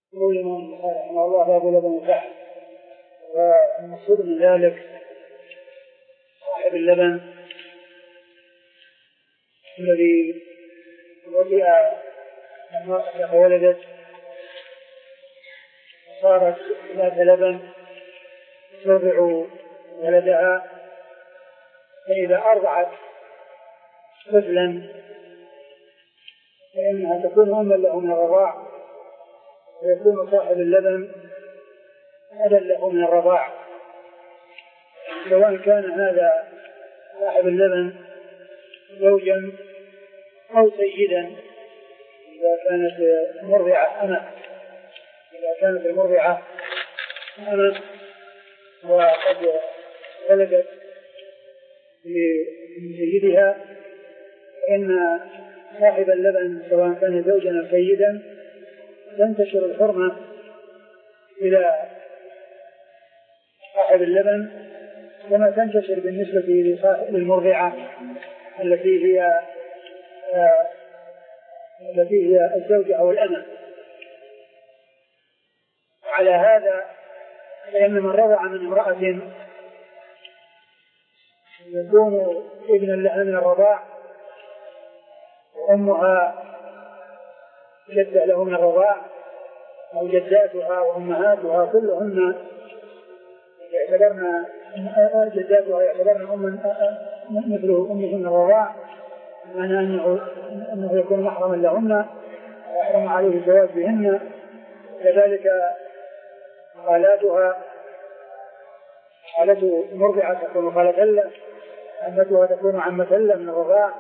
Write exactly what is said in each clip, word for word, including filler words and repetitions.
يقول الإمام رحمه الله باب لبن الفحل. والمقصود من ذلك صاحب اللبن الذي وضع المرأة فولدت صارت ذات لبن ترضع ولدها، فإذا أرضعت طفلا فإنها تكون أما له من الرضاع، ويكون صاحب اللبن أبا له من الرضاع، سواء كان هذا صاحب اللبن زوجا أو سيدا. إذا كانت مرضعة أنا إذا كانت المرضعة أنا وقد ولدت لسيدها، فإن صاحب اللبن سواء كان زوجا أو سيدا تنتشر الحرمة إلى صاحب اللبن كما تنتشر بالنسبة للمرضعة التي هي التي هي الزوجة أو الأمة. على هذا فإن من رضع من امرأة يكون ابنا لها من الرضاع، وأمها جدة له من الرضاع، أو جداتها وأمهاتها كلهن يعتبرن جداتها يعتبرن مثل أمه من الرضاع، معنى أنه, أنه يكون محرما لهن ويحرم عليه الزواج بهن. كذلك خالاتها، خالته مرضعة تكون خالة له، عمتها تكون عمة له من الرضاع،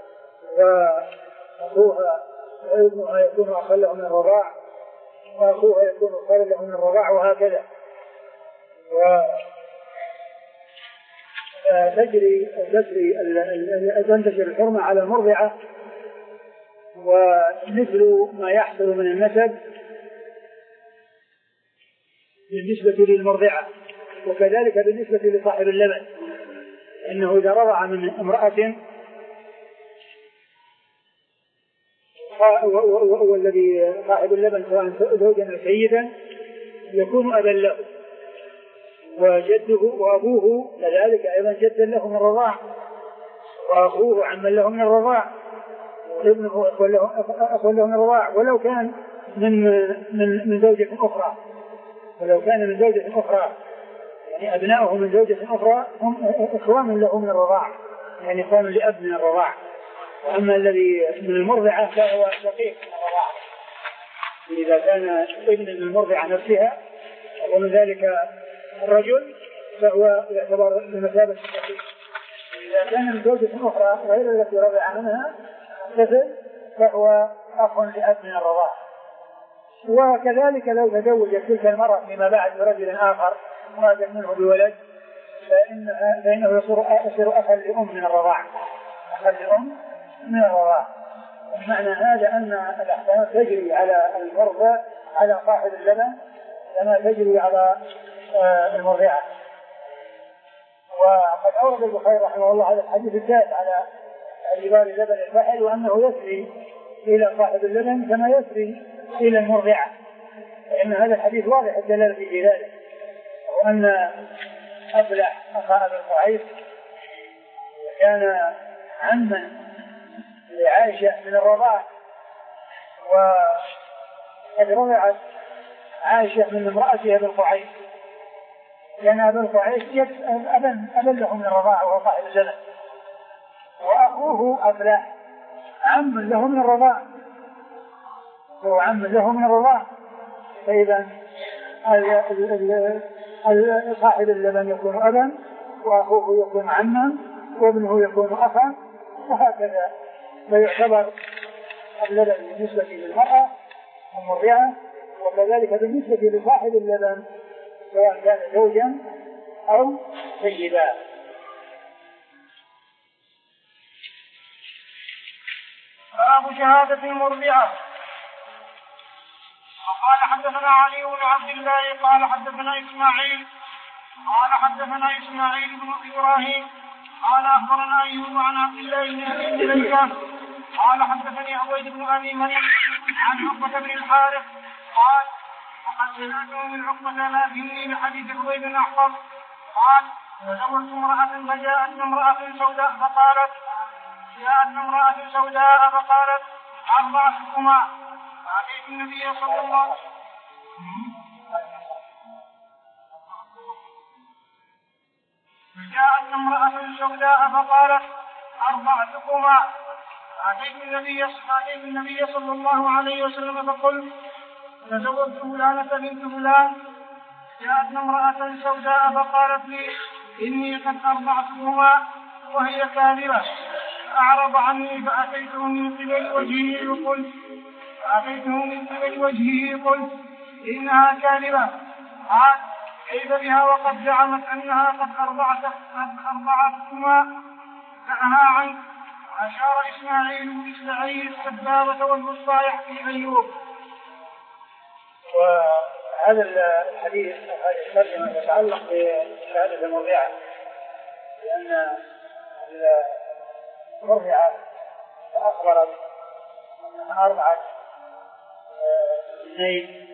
وأخوها وابنها يكون أخا له من الرضاع، وأخوها يكون خال له من الرضاع، وهكذا. وتجري تجري تنتشر الحرمة على المرضعة، ومثل ما يحصل من النسب بالنسبة للمرضعة، وكذلك بالنسبة لصاحب اللبن، إنه إذا رضع من امرأة والذي صاحب اللبن سواء زوجا أو سيدا يكون أبا له، وجده وأبوه كذلك أيضا جدا له من الرضاع، وأخوه عما له من الرضاع، ابنه أخو له من الرضاع، ولو كان من من من زوجة أخرى ولو كان من زوجة أخرى يعني أبناؤه من زوجة أخرى هم إخوان له من الرضاع، يعني إخوان لأب من الرضاع. وأما الذي من المرضعة فهو شقيق من الرضاع، إذا كان ابن من المرضعة نفسها ومن ذلك الرجل فهو يعتبر بمثابة الشقيق. إذا كان من زوجة أخرى غير التي رضع منها طفل فهو أخ لأب من الرضاع. وكذلك لو تزوجت تلك المرأة فيما بعد برجل آخر وأتت منه بولد فإنه يصير أخا لأم من الرضاع، أخا لأم من الرضاع. معنى هذا أن الأحكام تجري على المرضى على صاحب اللبن كما تجري على المرضعة. وقد أورد البخاري رحمه الله هذا الحديث الثالث على اعتبار لبن الفحل، وأنه يسري إلى صاحب اللبن كما يسري إلى المرضعة، لأن هذا الحديث واضح الدلالة في ذلك. وأن أفلح أخا أبي القعيس كان عما لعائشة من الرضاع، وقد رضعت عائشة من امرأتها أبي القعيس، كان أبي القعيس أبا أبا له من الرضاع وهو صاحب اللبن، وأخوه أفلح عم له من الرضاع هو عم له من الرضاع. فإذا صاحب اللبن يكون أبا، وأخوه يكون عما، وابنه يكون أخا، وهكذا. فيعتبر اللبن بالنسبة للمرأة المرضعة، وكذلك بالنسبة لصاحب اللبن سواء كان زوجا أو سيدا. باب شهادة المرضعة. وقال حدثنا علي بن عبد الله قال حدثنا إسماعيل قال حدثنا إسماعيل بن إبراهيم قال أخبرنا أيوب عن عبد الله بن أبي مليكة قال حدثني عبيد بن أبي مريم عن عقبة بن الحارث قال وقد سمعته من عقبة نافعني بحديث حبيب بن أحفظ قال تزوجت امرأة فجاءت امرأة سوداء فقالت جاءت امرأة سوداء فقالت أرضعتكما فأتيت النبي صلى الله عليه وسلم فجاءت امرأة سوداء فقالت أرضعتكما فأتيت النبي فأتيت النبي صلى الله عليه وسلم فقلت تزوجت فلانة بنت فلان. جاءت امرأة سوداء فقالت لي إني قد أرضعتكما وهي كاذبة فأعرض عني فأتيته من قبل وجهه وقلت فأتيته من قبل وجهه قلت إنها كاذبة. قال كيف بها وقد زعمت أنها قد أرضعتكما نهى عنك. وأشار إسماعيل بإسماعيل السبابة والوسطى يحكي أيوب. وهذا الحديث هذه الترجمة يتعلق بشهادة المرضعة، لأن المرضعة أخبرت أنها أرضعت اثنين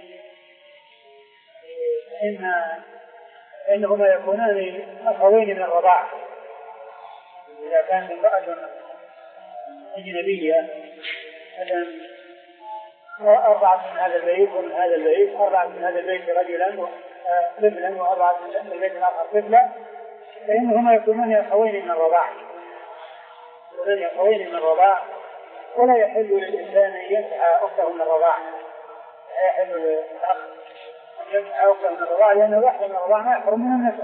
إن إنهما يكونان أخوين من الرضاعة. إذا كانت امرأة أجنبية مثلا أرضعت من هذا البيت ومن هذا البيت، أرضعت من هذا البيت رجلا طفلا وأرضعت من البيت الآخر طفلا، فإنهما يكونان أخوين من الرضاعة يكونان أخوين من الرضاعة ولا يحل للإنسان أن ينفع أخته من الرضاعة، لا يحل للأخ أن ينفع أخته من الرضاعة لأنه واحد من الرضاعة ما يحرم من النسب.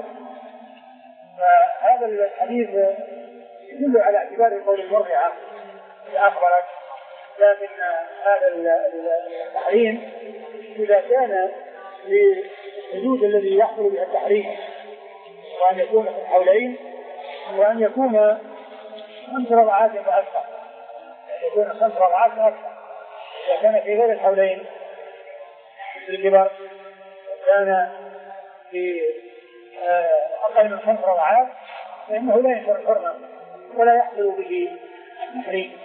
فهذا الحديث يدل على اعتبار قول المرضعة أخبرت، لكن هذا التحريم إذا كان للحدود الذي يحصل بها التحريم، وأن يكون في الحولين، وأن يكون خمس رضعات فأكثر، يكون خمس رضعات فأكثر. إذا كان في غير الحولين مثل الكبر كان في أقل من خمس رضعات فإنه لا ينشر الحرمة ولا يحصل به تحريم.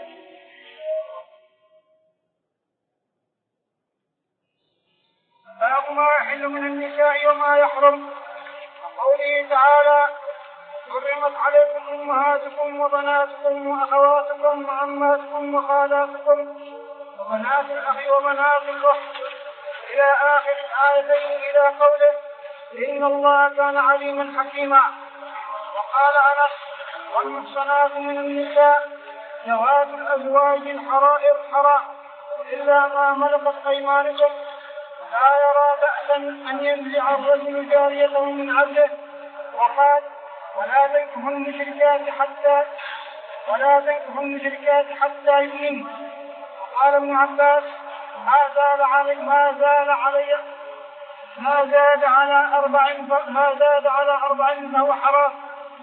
باب ما يحل من النساء وما يحرم. قوله تعالى حرمت عليكم أمهاتكم وبناتكم وأخواتكم وعماتكم وخالاتكم وبنات الأخ وبنات الأخت إلى آخر الآيتين إلى قوله إن الله كان عليما حكيما. وقال أنس والمحصنات من النساء ذوات الأزواج الحرائر حرام إلا ما ملكت أيمانكم لا يرى بأسا أن ينزع الرجل جاريته من عبده. وقال ولا تنكحوا المشركات حتى ولا تنكحوا المشركات حتى يؤمنن. وقال ابن عباس ما زاد علي ما زاد علي ما زاد على أربع ما زاد على أربع فهو حرام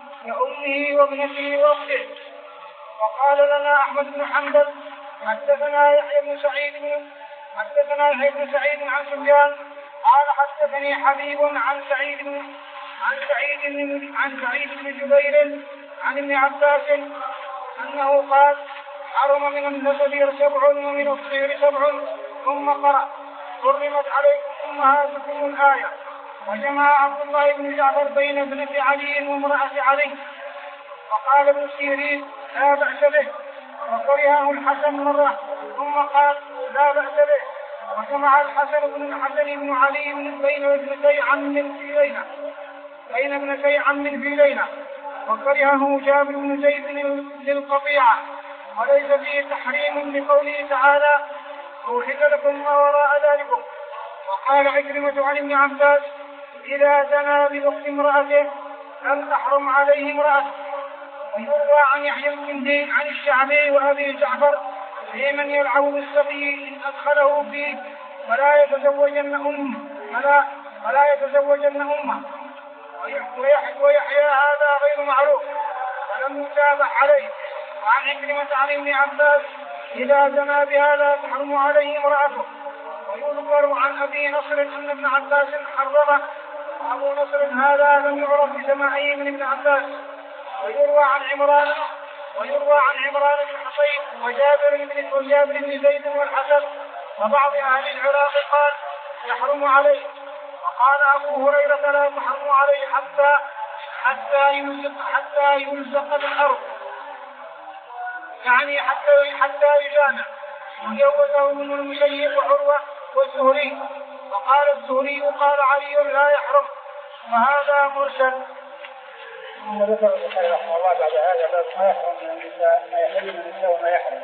كأمه وابنته وأخته. وقال لنا أحمد بن حنبل حدثنا يحيى بن سعيد بن حدثنا يحيى بن سعيد عن سفيان قال حدثني حبيب عن سعيد بن عن سعيد بن عن سعيد بن جبير عن ابن عباس أنه قال حرم من النسب سبع ومن الصغر سبع ثم قرأ حرمت عليكم أمهاتكم الآية. وجمع عبد الله بن جعفر بين ابنة علي وامرأة علي. وقال ابن سيرين لا بأس به وكرهه الحسن مرة ثم قال لا بأس به. وجمع الحسن بن الحسن بن علي بين ابنتي عم في ليلة بين ابنتي عم في ليلة وكرهه جابر بن زيد للقطيعة وليس فيه تحريم لقوله تعالى أوحل لكم ما وراء ذلكم. وقال عكرمة عن ابن عباس إذا زنى بأخت امرأته لم تحرم عليه امرأته. ويروى عن يحيى بن دين عن الشعبي وأبي جعفر في من يلعب بالصبي إن أدخله فيه ولا يتزوجن أمه ولا, ولا يتزوجن أمه. ويحيى هذا غير معروف ولم يتابع عليه. وعن عكرمة عن ابن عباس إذا زنى بهذا تحرم عليه امرأته. ويذكر عن أبي نصر أن ابن عباس حرمه وأبو نصر هذا لم يعرف بسماعه من ابن عباس. ويروى عن عمران ويروى عن عمران بن حصين وجابر بن وجابر بن زيد والحسن وبعض أهل العراق قال يحرم عليه. وقال أبو هريرة لا تحرم عليه حتى حتى يلزق حتى يلزق بالأرض، يعني حتى حتى يجامع. وجوزه ابن المسيب وعروة والزهري. وقال الزهري قال علي لا يحرم، وهذا مرسل. ثم ذكر البخاري رحمه الله بعد هذا باب ما يحرم من النساء، ما يحل من النساء وما يحرم،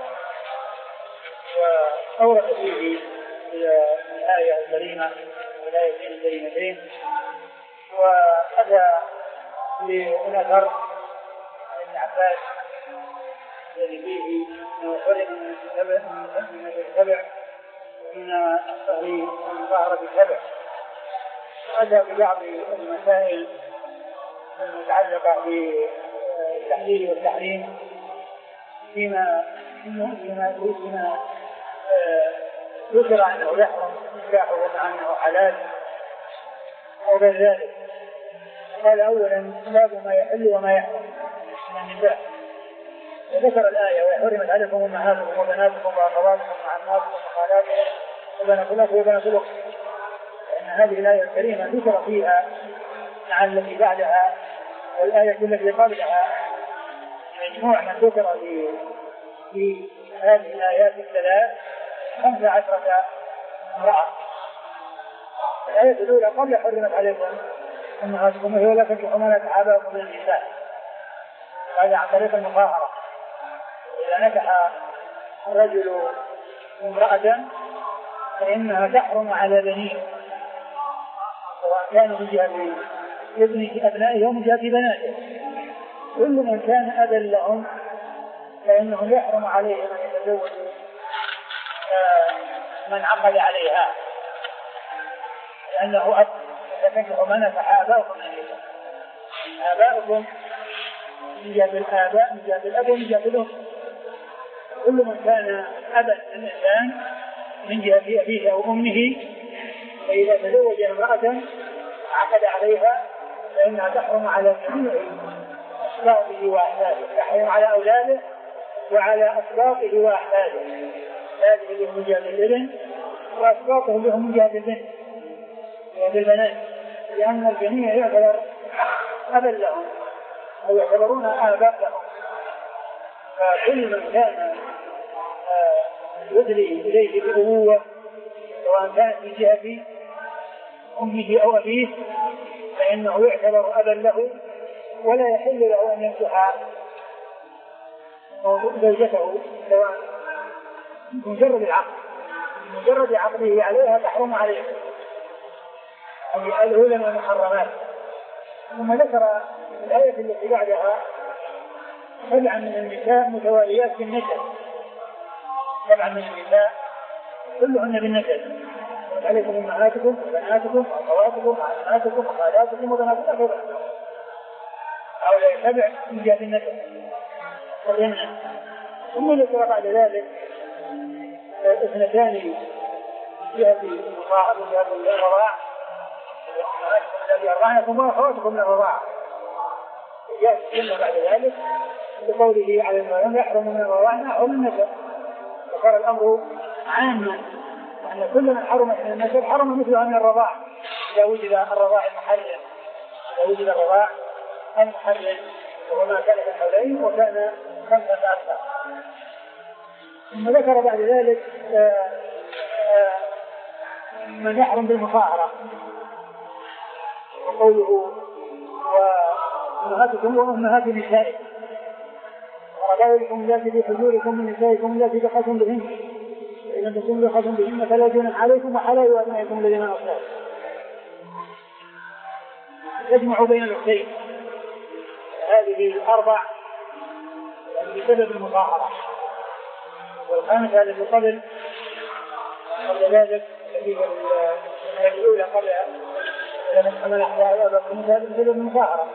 وأورد فيه الآية الكريمة والآيتين الكريمتين، وأتى بالأثر عن ابن عباس الذي فيه أنه حرم من السبع ومن الصهر والمظاهرة بالسبع، وأتى ببعض المسائل المتعلقة بالتحليل والتحريم فيما فيما فيما ذكر أنه يحرم نكاحه ومع أنه حلال أو غير ذلك. قال أولا باب ما يحل وما يحرم من النساء، وذكر الآية وحرمت عليكم أمهاتكم وبناتكم وأخواتكم وعماتكم وخالاتكم وبنات الأخ وبنات الأخت، لأن هذه الآية الكريمة ذكر فيها مع التي بعدها والآية التي قبلها مجموع ما ذكر في هذه الآيات الثلاث خمسة عشرة امرأة. الآية الأولى قبل حرمت عليكم أمهاتكم وهي لا تنكحوا ما نكح آباؤكم من النساء، هذا عن طريق المصاهرة. إذا نكح الرجل امرأة فإنها تحرم على بنيه، سواء كانوا من جهة ابن أبنائه ومن جهة بناته. كل من كان أبا لهم فإنه يحرم عليه أن يتزوج من عقد عليها، لأنه أب. فتنكحوا ما نكح آباؤكم من النساء، آباؤكم من جهة الآباء من جهة الأب ومن جهة الأم. كل من كان أبا للإنسان من جهة أبيه أو أمه فإذا تزوج امرأة عقد عليها فإنها تحرم على جميع أسباطه وأحفاده، تحرم على أولاده وعلى أسباطه وأحفاده، هذه اللي من جهة الابن وأسباطه اللي من جهة البنت وبالبنات، لأن الجميع يعتبر أبا لهم أو يعتبرون آباء لهم. فكل من كان يدري إليه بأبوة سواء كان في جهة أمه أو أبيه فإنه يعتبر أبا له، ولا يحل له أن ينكح زوجته سواء مجرد العقد مجرد عقده عليها تحرم عليه، أي الأولى من المحرمات. ثم ذكر الآية التي بعدها سبعا من النساء متواليات في النسب، سبعا من النساء كلهن بالنسب، عليكم أمهاتكم وبناتكم وأخواتكم وعماتكم وخالاتكم وبنات الأخ. هؤلاء سبع من جهة النسب والإناث. ثم ذكر بعد ذلك اثنتان جهة المصاحب وجهة الرضاع، الذي أرضعنكم وأخواتكم من الرضاعة. ثم بعد ذلك بقوله على المرأة يحرم من الرضاعة أو من النسب، وصار الأمر عاما أن كل من حرم من النسب حرم مثلها من الرضاع إذا وجد الرضاع المحرم، إذا وجد الرضاع المحرم وهو ما كان من حولين وكان خمسة أكثر. ثم ذكر بعد ذلك آآ آآ من يحرم بالمصاهرة، وقوله وأمهاتكم وأمهات نسائكم وربائبكم التي في حجوركم من نسائكم التي دخلتم بهن، فإن تكونوا دخلتم بهن فلا جناح عليكم وحلال أبنائكم الذين أرسلوا. تجمع بين الأختين هذه الأربع بسبب المصاهرة. والخامسة التي قبل قبل ذلك التي الأولى قبل لمن حمل أحياء أباكم بسبب المصاهرة.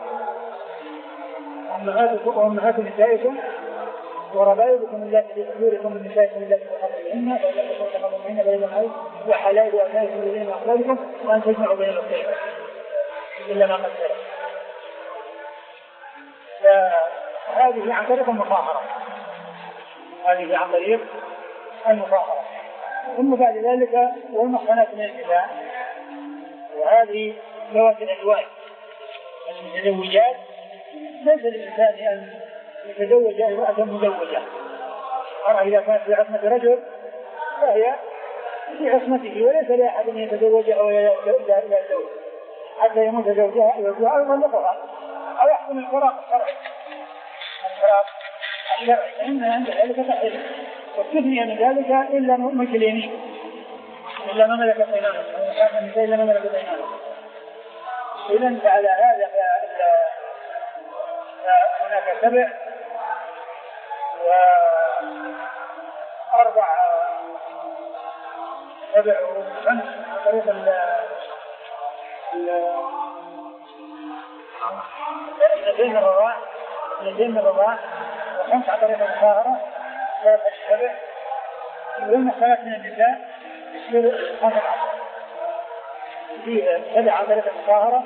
أمهاتكم وأمهات نسائكم وربائبكم التي في حجوركم من نسائكم التي دخلتم بهن فإن تكونوا دخلتم بهن فلا جناح عليكم وحلال أبنائكم الذين من أصلابكم وأن تجمعوا بين الأختين إلا ما قد سلف. فهذه عن طريق المصاهرة، هذه عن طريق المصاهرة. ثم بعد ذلك والمحصنات من النساء، وهذه ذوات الأزواج المتزوجات ليس للإنسان أن يتزوج امرأة مزوجة. المرأة إذا كانت في عصمة رجل فهي في عصمته، وليس لأحد أن يتزوجها ولا إلى زوج حتى يموت زوجها يوجها أو يطلقها أو يحكم الفراق الشرعي. الفراق الشرعي فإن عند ذلك تحريم، واستثني من ذلك إلا ملك اليمين، إلا ما ملكت أيمانهم، إلا ما ملكت أيمانهم. إذن فعلى هذا هناك سبع وأربع سبع وخمس طريق الاثنين الرضاع الاثنين الرضاع وخمس على طريق المصاهرة ثلاثة السبع، والمحصنات من النساء خمسة عشر في سبع على طريق المصاهرة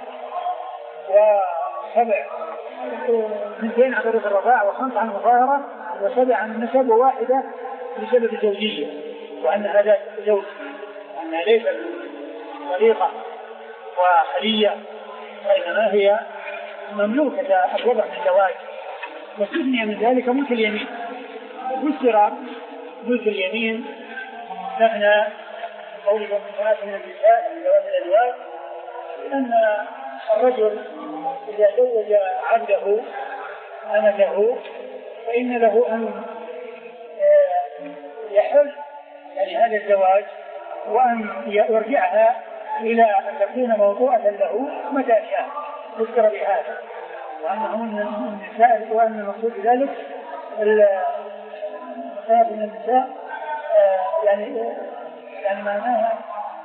وسبع اثنتين على طريق الرضاع وخمس عن المصاهرة وسبع عن النسب وواحدة بسبب الزوجية، وأن هذا زوج وأنها ليست طريقة وخلية وإنما هي مملوكة الوضع من الزواج. واستثني من ذلك ملك اليمين، فسر ملك اليمين نحن قوله من ثلاث من النساء من ذوات الأزواج، لأن الرجل إذا زوج عبده أمته فإن له أن يحل يعني هذا الزواج وأن يرجعها إلى أن تكون موضوعة له متى شاء. ذكر بهذا وأنه من النساء، وأن المقصود بذلك المصاب من النساء يعني يعني معناها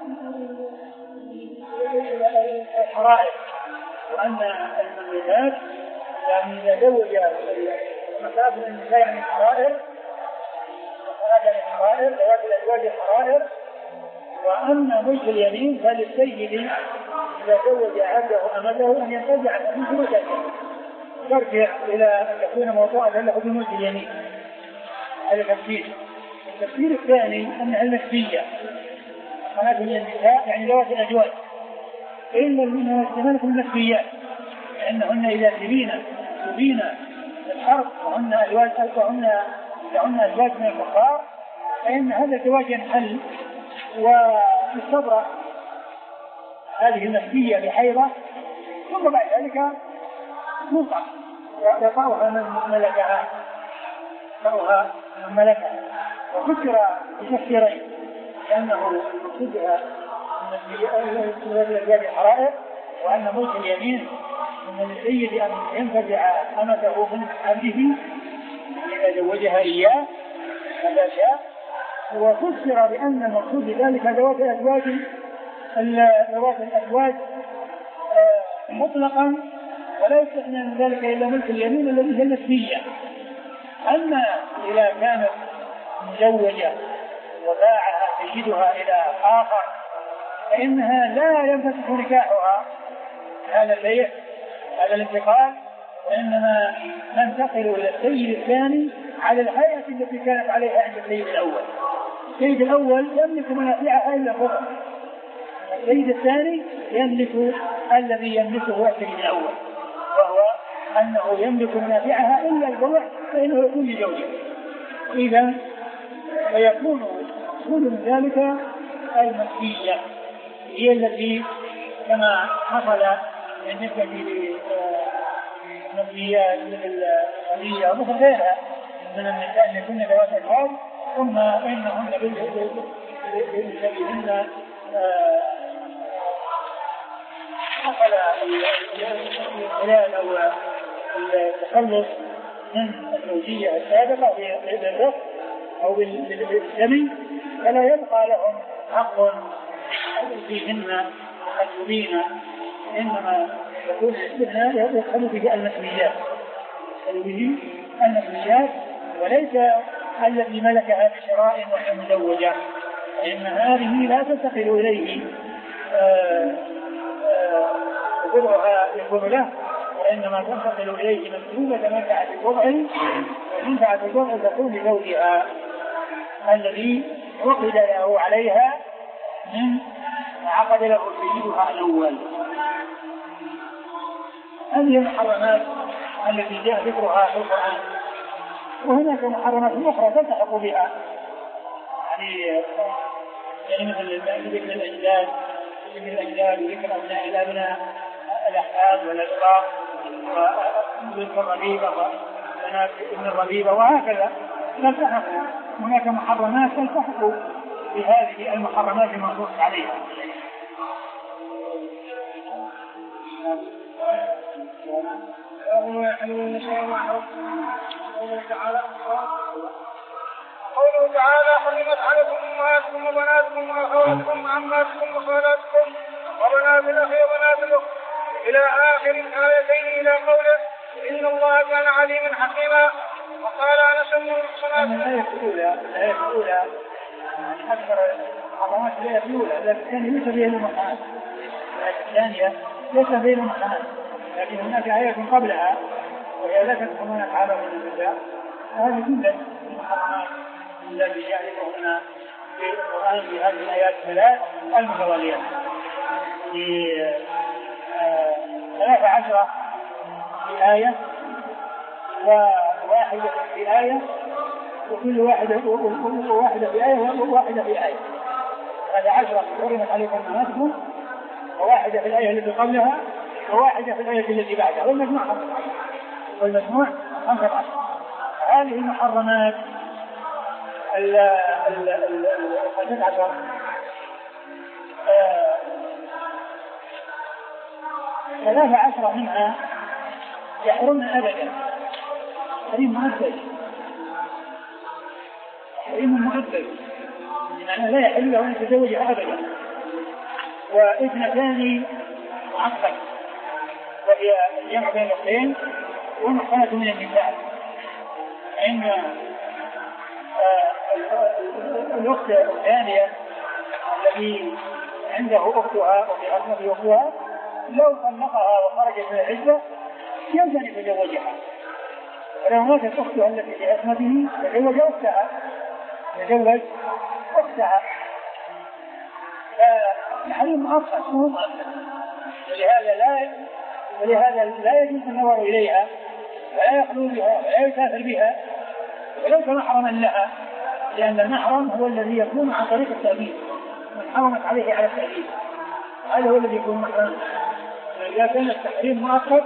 الحرائر، وأن المملوكات يعني إذا زوج المصاب من النساء يعني الحرائر وهذا الحرائر ذوات الأزواج الحرائر. وأما ملك اليمين فللسيد إذا زوج عبده أمته أن ينتزع من ثلثه ترجع إلى أن تكون موضوعة له بملك اليمين. هذا تفسير. التفسير الثاني أنها المسبية، هذه من النساء يعني ذوات الأزواج إلا المسلمات المسبيات، لأنهن إذا تبين تبين الحرب وهن أزواج وهن لهن أزواج من الكفار فإن هذا الزواج ينحل ويستبرأ هذه المسبية بحيضة، ثم بعد ذلك نطع يطعها من ملكها يطعها من ملكها. وفكر بتفسيرين، لأنه مقصودها من الحرائر وأن ملك اليمين من السيد أن ينفزع أمته من عبده إذا زوجها إياه هذا شاء. وفسر بأن المقصود بذلك ذوات الأزواج ذوات الأزواج مطلقا ولا يستثنى من ذلك إلا ملك اليمين الذي هي المسبية. أما إذا كانت مزوجة وباعها سيدها إلى آخر فإنها لا ينفسخ نكاحها هذا البيع هذا الانتقال، وإنما تنتقل إلى السيد الثاني على الهيئة التي كانت عليها عند السيد الأول. السيد الأول يملك منافعها إلا الربع، السيد الثاني يملك الذي يملكه السيد الأول، وهو أنه يملك منافعها إلا الربع فإنه يكون لزوجه. إذا فيكون كل من ذلك المسبية هي التي كما حصل بالنسبة للمسبيات مثل الغنية ومثل غيرها من النساء اللي كن ذوات الحال، ثم إنهن بالسبيلهن حصل الخلال أو التخلص من الزوجية السابقة بالرفض أو بالسمي، فلا يبقى لهم حق فيهن المسلمين، إنما يكون الاستثناء يدخل به المسؤوليات يدخل به المسؤوليات وليس الذي ملكها بشراء وهي مزوجة، فإن هذه لا تنتقل إليه وضعها يكون له، وإنما تنتقل إليه مسلوبة منفعة الوضع، ومنفعة الوضع تكون لزوجها الذي عقد له عليها من عقد له سيدها الأول. هذه المحرمات التي جاء ذكرها في القرآن. وهناك محرمات أخرى تلتحق بها، يعني يعني مثل ذكر الأجداد ذكر الأجداد وذكر أبناء الأبناء الأحفاد والأشقاء وذكر الربيبة وبنات ابن الربيبة وهكذا تلتحق. هناك محرمات تلتحق بهذه المحرمات المنصوص عليها. قوله تعالى قوله تعالى حرمت عليكم أمهاتكم وبناتكم وأخواتكم وعماتكم وخالاتكم وبنات الأخ وبنات الأخت إلى آخر الآيتين إلى قوله إن الله كان عليما حكيما. وقال أنس بن المحصنات الآية الأولى الآية الأولى أكثر عظمات الآية الأولى، لكن الثانية ليس فيها المحرمات. الثانية ليس فيها المحرمات، لكن هناك آية قبلها وهي لا تحرمون على من النساء. هذه كلها المحرمات التي يعرفهن في القرآن في هذه الآيات الثلاث المتواليات في ثلاث عشرة في آية وواحدة في آية وكل واحدة وواحدة في آية وواحدة في آية. هذا عشرة حرمت عليكم أمهاتكم وواحدة في الآية التي قبلها وواحدة في الآية التي بعدها والمجموع والمجموع خمسة عشر. هذه المحرمات الخمسة عشر ثلاثة عشر منها يحرمن أبدا حريم مؤبد حريم مؤبد يعني لا يحل له أن يتزوجها أبدا. واثنتان معقد وهي الجمع بين الاثنين والمحصنة من النساء. إن الأخت الثانية التي عنده أختها وفي عصمة أختها لو طلقها وخرجت من العدة يمكن أن يتزوجها، ولو ماتت أختها التي في عصمته تزوج أختها تزوج أختها فالحريم مؤقت مو مؤقت. ولهذا لا ولهذا لا يجوز النظر إليها ولا يخلو بها ولا يسافر بها وليس محرما لها، لأن المحرم هو الذي يكون عن طريق التأبيد من حرمت عليه على التأبيد، هذا هو الذي يكون محرما. فإذا كان التحريم مؤقت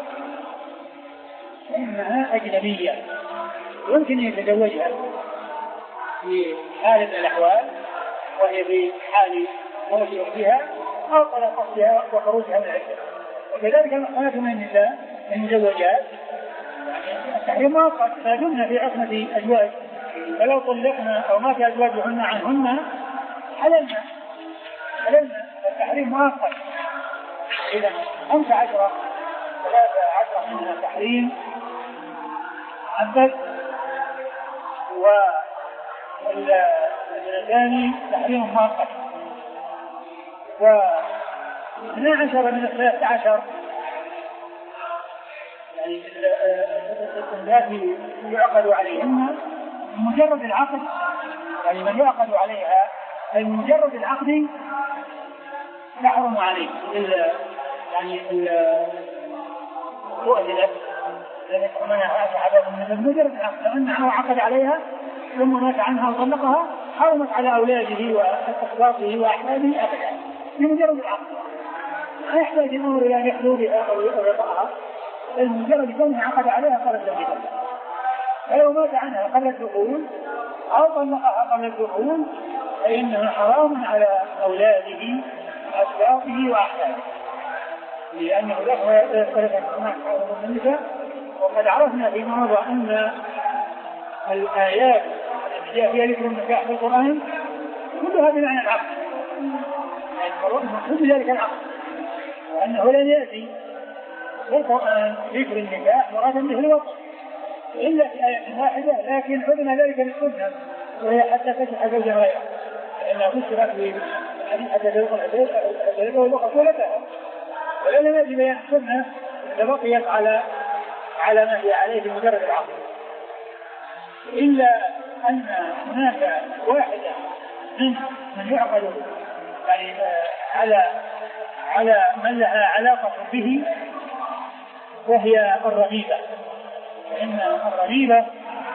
فإنها أجنبية يمكن أن يتزوجها في حالة من الأحوال وهي في حال موت أختها أو طلاق أختها وخروجها من العدة. وكذلك المحصنات من النساء المزوجات التحريم مؤقت ما دمنا في عصمة أزواج، فلو طلقنا أو مات أزواجهن عنهن حللنا حللنا التحريم مؤقت. إذا خمس عشرة ثلاثة عشرة منها تحريم عبد والثاني تحريم مؤقت واثنى عشر من الثلاثة عشر يعني التي يعقد عليهن مجرد العقد، يعني من يعقد عليها أي مجرد العقد يحرم عليه يعني الرؤية التي تحملها عدد من مجرد العقد. لو أنه عقد عليها ثم مات عنها وطلقها حرمت على أولاده وأخواته وأحفاده أبدا بمجرد العقد، لا يحتاج الأمر إلى أن يخلو بها أو يطأها، المجرد كونه عقد عليها قبل الدخول. فلو مات عنها قبل الدخول أو طلقها قبل الدخول فإنه حرام على أولاده وأسباطه وأحفاده، لأنه يختلف عن النساء. وقد عرفنا فيما مضى أن الآيات التي جاء فيها ذكر النكاح في القرآن كلها بمعنى العقد، يعني المقصود ذلك العقد، وأنه لن يأتي في القرآن ذكر النكاح مرادا به الوطن إلا في آية واحدة، لكن حدنا ذلك للسنة وهي حتى تشرح زوجها غيره، لأنها فسرت حتى تلقى الوقت ولدها، ولم يجب بيان السنة لبقيت على على ما هي عليه بمجرد العقل، إلا أن هناك واحدة من من يعقد يعني على على من لها علاقة به وهي الرغيبة. فإن الرغيبة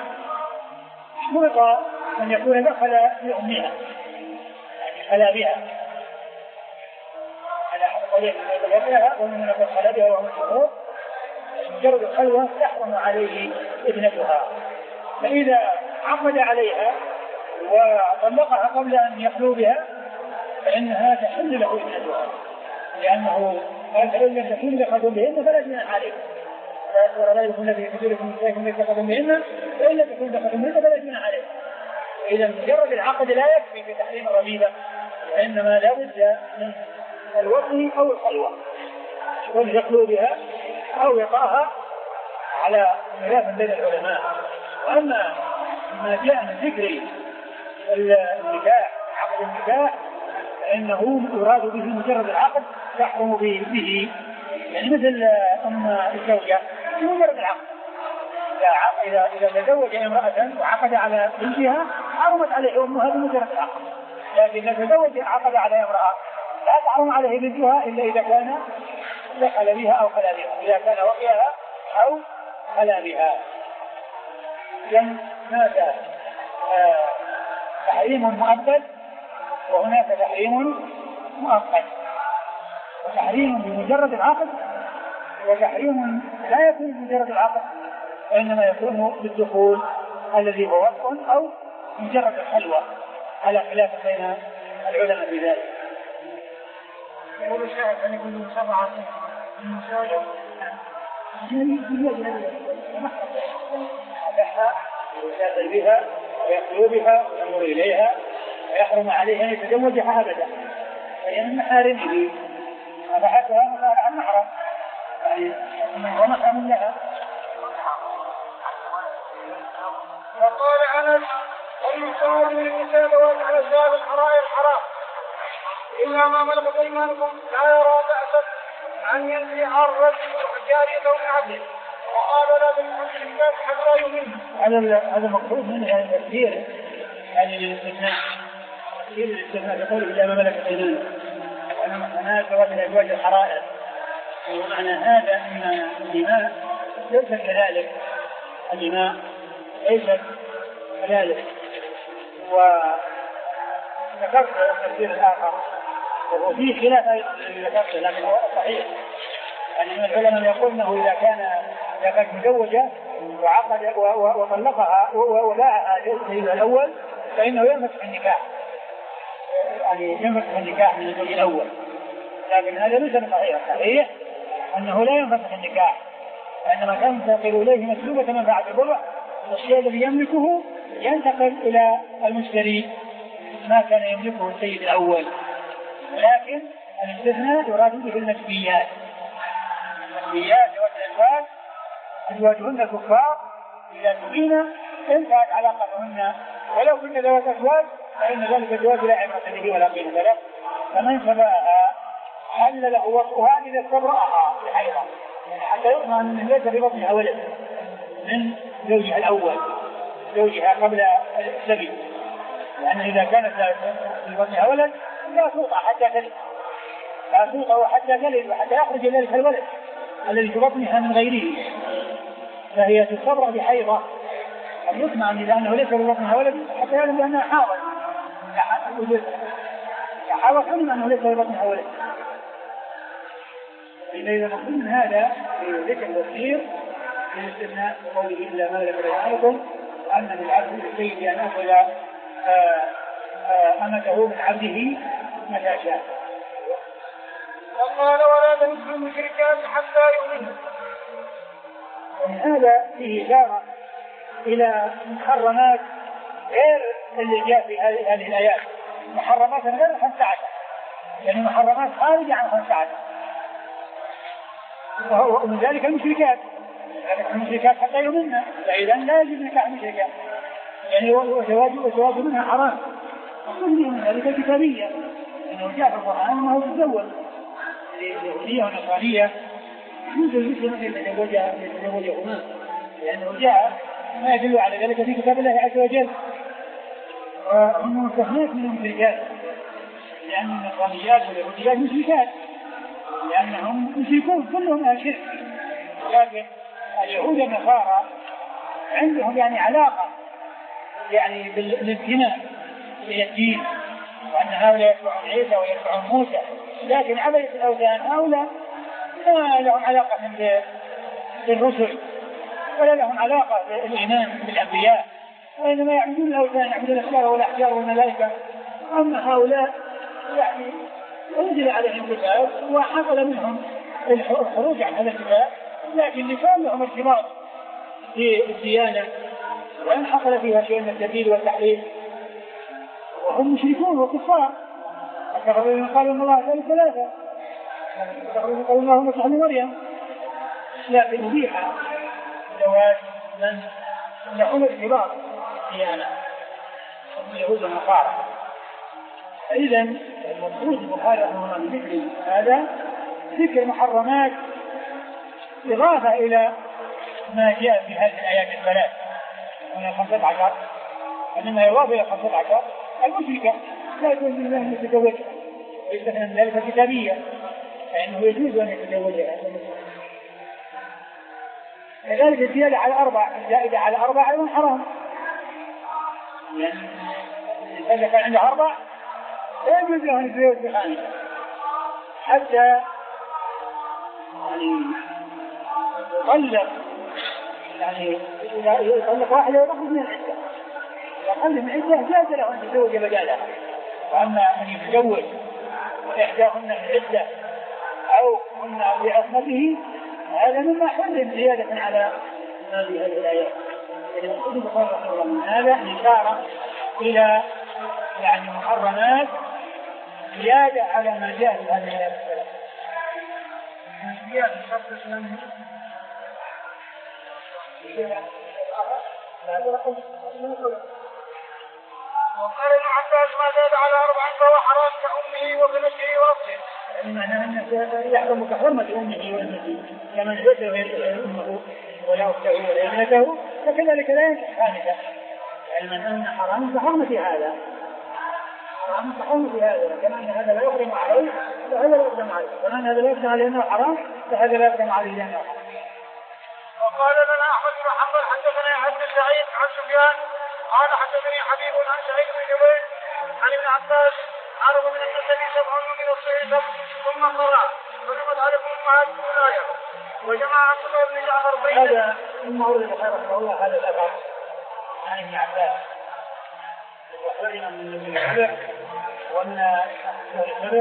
اشترط أن يكون دخل بأمها يعني خلا بها على حسب قولهم يتغيرها ومن يكون خلا بها وهو الشهور مجرد الخلوة تحرم عليه ابنتها. فإذا عقد عليها وطلقها قبل أن يخلو بها فإنها تحل له ابنتها، لأنه قال فإن لم تكن دخلتم بهن فلا جناح عليكم ولا يكون في حجوركم من دخلتم بهن فإن لم تكن دخلتم بهن فلا جناح عليكم. إذا مجرد العقد لا يكفي في تحريم الرغيبة، وإنما لا بد من الوطن أو الخلوة يكون يخلو بها أو يطاها على خلاف بين العلماء. وأما ما جاء من ذكر النكاح عقد النكاح فإنه يراد به مجرد العقد يحرم به، يعني مثل أم الزوجة مجرد العقد إذا إذا تزوج امرأة وعقد على بنتها حرمت عليه أمها بمجرد العقد، لكن إذا تزوج عقد على امرأة لا تحرم عليه بنتها إلا إذا كان دخل بها أو خلا بها، إذا كان وقيها أو خلا بها. إذن هناك تحريم مؤبد وهناك تحريم مؤقت، وتحريم بمجرد العقد وتحريم لا يكون بمجرد العقد وإنما يكون بالدخول الذي هو وطء أو مجرد الخلوة على خلاف بين العلماء بذلك. يقول الشاعر أن يكون سبعة المساجد يسافر بها ويخلو بها وينظر إليها ويحرم عليه أن يتزوجها أبدا، فهي من محارمه فحتها مخارج عن محرم يعني هو محرم لها. وقال أنس المحتمل من النساء ذوات على الزاد الحرائر الحرام إلا ما ملكت أيمانكم لا يرى بأسا أن ينزع الرجل جاريته من عبده وقال لا تنحل الكتاب حتى يؤمن. هذا هذا مقصود منه يعني تفسير يعني للاستثناء، تفسير الاستثناء يقول إلا ما ملكت أيمانكم وأنا محتمل ذوات الأزواج الحرائر، ومعنى هذا أن الدماء ليس كذلك، الدماء ليست كذلك. وذكرت التفسير الآخر وهو فيه خلاف أيضا ذكرته لكن هو صحيح، يعني من العلماء يقول أنه إذا كان إذا كانت مزوجة وعقد وطلقها وباعها للزوج الأول فإنه ينفسخ النكاح، يعني ينفسخ النكاح من الزوج الأول، لكن هذا ليس صحيح. صحيح أنه لا ينفسخ النكاح، وإنما تنتقل إليه مسلوبة منفعة البضع، والشيء الذي يملكه ينتقل إلى المشتري ما كان يملكه السيد الأول. ولكن الاستثناء يراد به المسبيات، المسبيات والأزواج أزواجهن الكفار إذا تبين انتهت علاقتهن ولو كن ذوات أزواج فإن ذلك الزواج لا عبرة به ولا قيمة له، فمن سباها حل له وطئها إذا استبرأها بحيضة، يعني حتى يؤمن أن ليس في بطنها ولد من زوجها الأول زوجها قبل السبي، لأن إذا كانت في بطنها ولد لا توطأ حتى تلد، لا توطأ حتى تلد وحتى يخرج ذلك الولد الذي في بطنها من غيره، فهي تستبرأ بحيضة أن يطمئن لأنه ليس في بطنها ولد حتى يعلم بأنها حاضر حاضر علم أنه ليس في بطنها ولد. إذا نقول من هذا ذكر التفسير من الاستثناء وقوله إلا ما لم يعلمكم أن للعبد السيد أن أخذ أمته من عبده متى شاء. وقال ولا تنكحوا المشركات حتى يؤمنوا. ومن هذا فيه إشارة إلى محرمات غير اللي جاء في هذه الآيات، محرمات غير خمسة عشر، يعني محرمات خارجة عن خمسة عشر، ومن ذلك المشركات، المشركات حتى يؤمنن، فإذا لا يجب نكاح المشركات، يعني وزواج منها حرام، وكل من ذلك الكتابية، لأنه جاء في القرآن ما هو تزوج اليهودية والنصرانية يجوز المسلم أن يتزوجهما، لأنه جاء ما يدل على ذلك في كتاب الله عز وجل. وهم مستثنات من المشركات، لأن النصرانيات واليهوديات مشركات، لأنهم مشركون كلهم أهل شرك. لكن اليهود والنصارى عندهم يعني علاقة يعني بالانتماء إلى الدين، وأن هؤلاء يتبعون عيسى ويتبعون موسى، لكن عبدة الأوثان هؤلاء ما لهم علاقة بالرسل ولا لهم علاقة بالإيمان بالأنبياء، وإنما يعبدون الأوثان، يعبدون الأشجار والأحجار والملائكة. أما هؤلاء يعني أنزل عليهم الكتاب وحصل منهم الخروج عن هذا الكتاب، لكن لكان لهم ارتباط بالديانة وإن حصل فيها شيء من التبديل والتحريف، وهم مشركون وكفار. الذين قالوا إن الله ثالث ثلاثة، الذين قالوا الله مسيح ابن مريم، لكن أبيح زواج من يكون ارتباط بالديانة اليهود والنصارى. إذا المقصود البخاري رحمه الله من ذكر هذا ذكر محرمات إضافة إلى ما جاء في هذه الآيات الثلاث من الخمسة عشر، إنما يضاف إلى الخمسة عشر المشركة لا يجوز لله أن يتزوجها، ويستثنى من ذلك الكتابية فإنه يجوز أن يتزوجها. كذلك الزيادة على أربع، الزائدة على أربع أيضا حرام، يعني إذا كان عنده أربع لا يجوز له أن يتزوج بخامسة حتى يعني يطلق، يعني يطلق واحدة ويخرج من العدة، يخرج من العدة جاز له أن يتزوج بدالها. وأما أن يتزوج وإحداهن في العدة أو هن بعصمته هذا مما حرم زيادة على هذه الآيات. إذا المقصود البخاري رحمه الله من هذا إشارة إلى يعني محرمات زيادة على ما جاء في هذه الآيات الثلاث. وقال ابن عباس ما زاد على أربع فهو حرام كأمه وبنته وأخته. يعني معناه أنه يحرم كحرمة أمه وابنته، كمن زوجه أمه ولا أخته ولا ابنته فكذلك لا ينكح خامسة، يعني من أن حرام كحرمة هذا، حرام كحرمة هذا، كما أن هذا لا يحرم عليه فهذا لا يحرم عليه، كما أن هذا لا يحرم عليه أنه حرام فهذا لا يحرم عليه لأنه حرام. وقال لنا أحمد بن حنبل حدثنا عبد سعيد عن سفيان قال حدثني حبيب عن سعيد بن جبير عن ابن عباس عرض من النسب سبع من الصحيح ثم قرأ فرمت عليكم أمهاتكم الآية. وجمع عبد الله بن جعفر بين هذا ثم أورد البخاري رحمه الله هذا الأثر عن ابن عباس وحرم من ابن السبع وأن السبع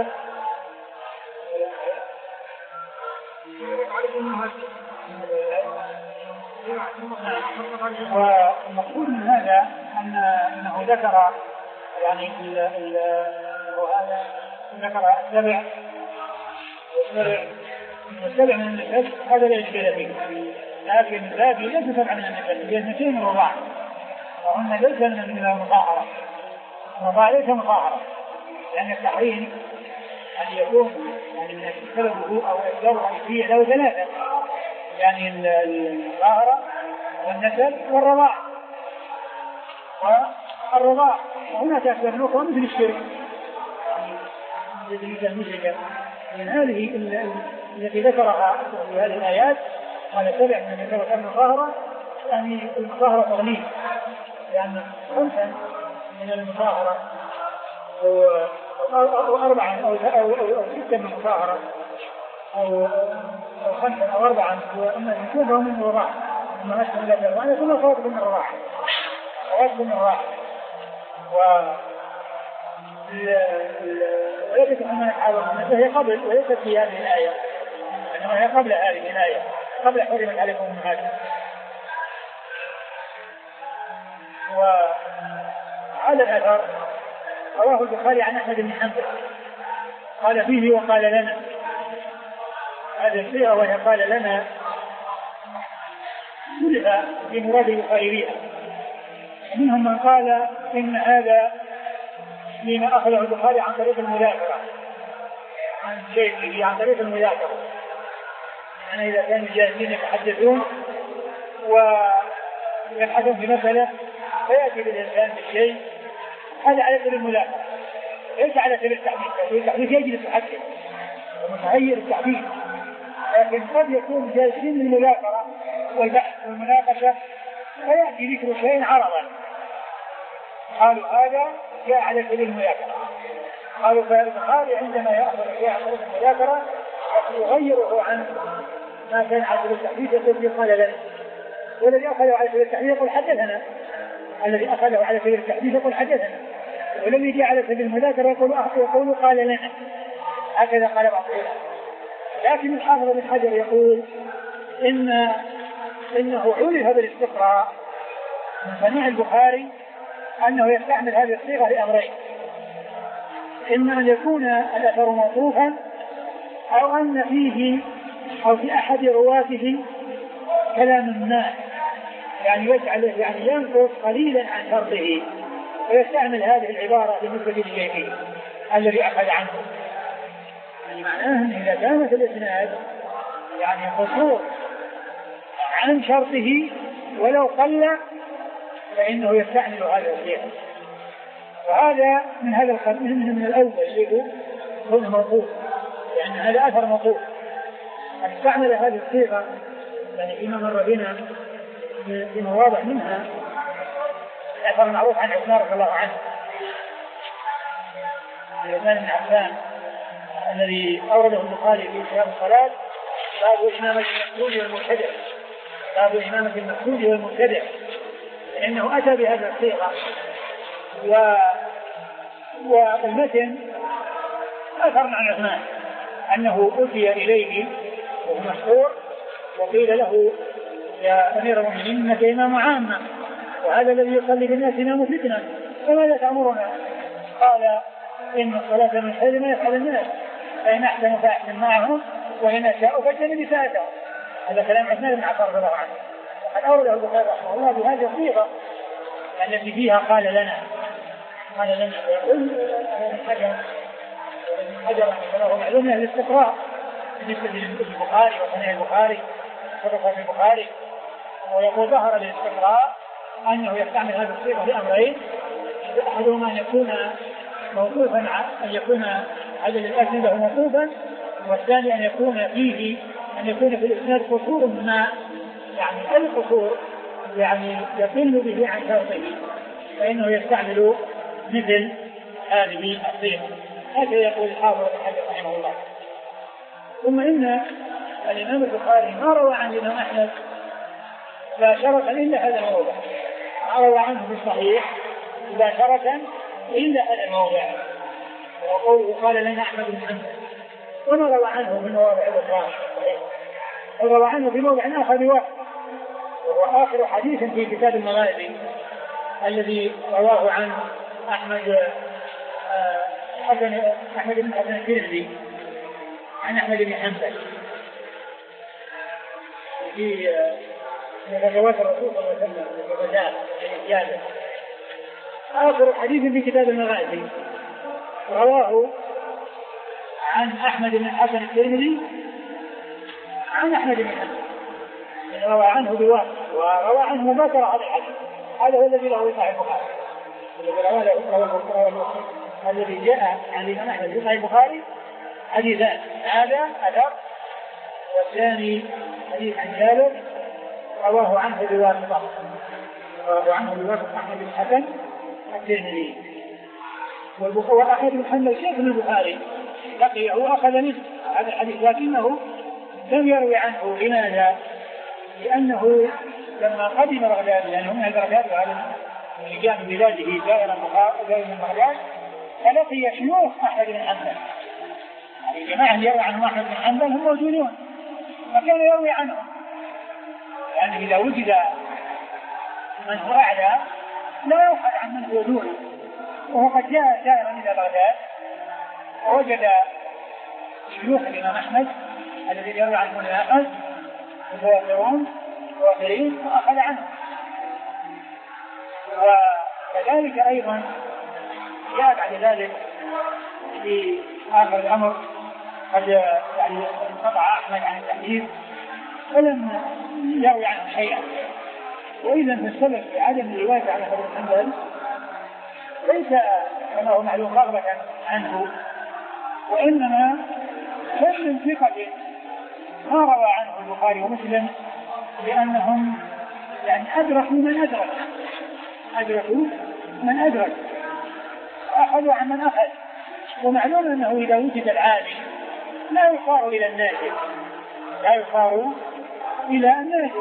والمقصود من هذا أن أنه ذكر يعني ال ال وهذا ذكر السبع والسبع والسبع من النسب هذا لا إشكال فيه، لكن الباقي ليس سبع من النسب، هي اثنتين من الرضاع وهن ليس من المطهرة، الرضاع ليس مطهرة، لأن التحريم أن يكون يعني من سببه أو إصداره فيه له ثلاثة، يعني المطهرة والنسب والرضاع. والرضاع وهناك أسباب أخرى مثل الشرك مثل المشركة. من هذه التي ذكرها في هذه الآيات قال سبع من النسب المطهرة، يعني المطهرة تغليب، لأن خمسا من المطهرة أو أربعا أو ستة من المطهرة أو خمسا أو أربعا وأما يكون من الرضاع ثم أشهر إلى الرضاع ثم خوات من الرضاع خوات من الرضاع و وليست أنها حاولت هي قبل وليست في هذه الآية، إنما هي قبل هذه الآية، قبل حرمت عليكم أمهاتكم. وهذا الأثر رواه البخاري عن أحمد بن حنبل قال فيه وقال لنا، هذا الشيء وهي قال لنا كلها في مراد البخاري بها. منهم من قال إن هذا فيما أخذه البخاري عن طريق المذاكرة، عن شيء عن طريق المذاكرة، يعني إذا كانوا جاهزين يتحدثون ويبحثون في مسألة فيأتي بالإنسان بالشيء هذا على سبيل الملاكمة ليس على سبيل التحديث. التحديث يجلس يحدث ومتغير التحديث، لكن قد يكون جالسين للمذاكرة والبحث والمناقشة فيأتي ذكر شيء عرضا قالوا هذا جاء على سبيل المذاكرة. قالوا فالبخاري عندما يأخذ الشيء على سبيل المذاكرة يغيره عن ما كان على سبيل التحديث يقول قال لنا، والذي أخذه على سبيل التحديث يقول حدثنا، الذي أخذه على سبيل التحديث يقول حدثنا، والذي جاء على سبيل المذاكرة يقول يقول قال لنا. هكذا قال بعض العلماء. لكن الحافظ بن حجر يقول إن إنه عرف بالاستقراء من صنيع البخاري أنه يستعمل هذه الصيغة لأمرين: إما أن يكون الأثر موقوفا، أو أن فيه أو في أحد رواته كلام الناس، يعني يجعل يعني ينقص قليلا عن شرطه، ويستعمل هذه العبارة بالنسبة للشيخ الذي أخذ عنه. يعني معناه أن إذا كانت الإسناد يعني قصور عن شرطه ولو قل فإنه يستعمل هذا الشيء. وهذا من هذا القسم من الأول اللي هو موقوف، يعني هذا أثر موقوف استعمل هذه الصيغة يعني فيما مر بنا في مواضع منها. الأثر المعروف عن عثمان رضي الله عنه، عثمان بن عفان الذي أورده البخاري في كتاب الصلاة: باب إمامة المقصود والمبتدع، باب إمامة المقصود والمبتدع، لأنه أتى بهذه الصيغة. و والمتن أثر عن عثمان أنه أتي إليه وهو مسحور وقيل له: يا أمير المؤمنين إنك إمام عامة، وهذا الذي يصلي بالناس إمام فتنة، فماذا تأمرنا؟ قال: إن الصلاة من خير ما يفعل الناس، فإن أحسن فأحسن معهم، وإن أشاء فاجتنب إساءتهم. هذا كلام عثمان بن عفان رضي الله عنه، وقد أورده البخاري رحمه الله بهذه الصيغة التي فيها قال لنا قال لنا ويقول حجر حجر له معلومة الاستقراء بالنسبة للبخاري وصنيع البخاري وصدقة البخاري. ويقول ظهر للاستقراء أنه يستعمل هذه الصيغة لأمرين: أحدهما أن يكون موقوفا، أن يكون عدد الأسنده موقوفا، والثاني أن يكون فيه أن يكون في الإسناد قصور ما، يعني أي قصور يعني يقل به عن شرطه، فإنه يستعمل مثل هذه الصيغة. هكذا يقول الحافظ بن حجر رحمه الله. ثم إن الإمام البخاري ما روى عن الإمام أحمد مباشرة إلا هذا الموضع، ما روى عنه في الصحيح مباشرة إلا هذا الموضع، وقوله قال لنا أحمد بن حنبل، وما روى عنه من مواضع الأخرى، روى عنه في موضع آخر بواحد، وهو آخر حديث في كتاب المغازي الذي رواه عن أحمد حسن أحمد بن حسن الترمذي عن أحمد بن حنبل في غزوات الرسول صلى الله عليه وسلم في الغزاة الزيادة. آخر حديث في كتاب المغازي رواه عن أحمد بن حسن الترمذي عن أحمد بن حنبل، روى عنه بواحد وروى عنه ما ترى هذا الحديث. هذا هو الذي له صحيح البخاري، الذي جاء عن الإمام أحمد في صحيح البخاري حديثان: هذا أثر، والثاني حديث عن جابر رواه عنه بواسطة رواه عنه بواسطة أحمد بن حسن الترمذي. وأحمد بن حنبل شيخ البخاري لقيه وأخذ منه هذا الحديث، لكنه لم يروي عنه. لماذا؟ لأنه لما قدم بغداد، لأنه من بغداد وهذا اللي جاء من بلاده زائرا من بغداد، فلقي شيوخ أحمد بن حنبل، يعني الجماعة اللي يروي عنهم أحمد بن حنبل هم موجودون، فكان يروي عنهم، لأنه يعني إذا وجد من هو أعلى لا يؤخذ عن من هو دونه. وهو قد جاء زائرا إلى بغداد ووجد شيوخ الإمام أحمد الذي يروي عنه الآخر متوافرون متوافرين وأخذ عنه. وكذلك أيضا جاء بعد ذلك في آخر الأمر قد يعني انقطع أحمد عن التحديث ولم يروي عنه شيئا. وإذا فالسبب في عدم الرواية على أحمد بن حنبل ليس كما هو معلوم رغبة عنه، وإنما كم من ثقة ما روى عنه البخاري ومسلم لأنهم يعني أدركوا من أدرك أدركوا من أدرك أخذوا عن من أخذ. ومعلوم أنه إذا وجد العالي لا يصار إلى النازل لا يصار إلى النازل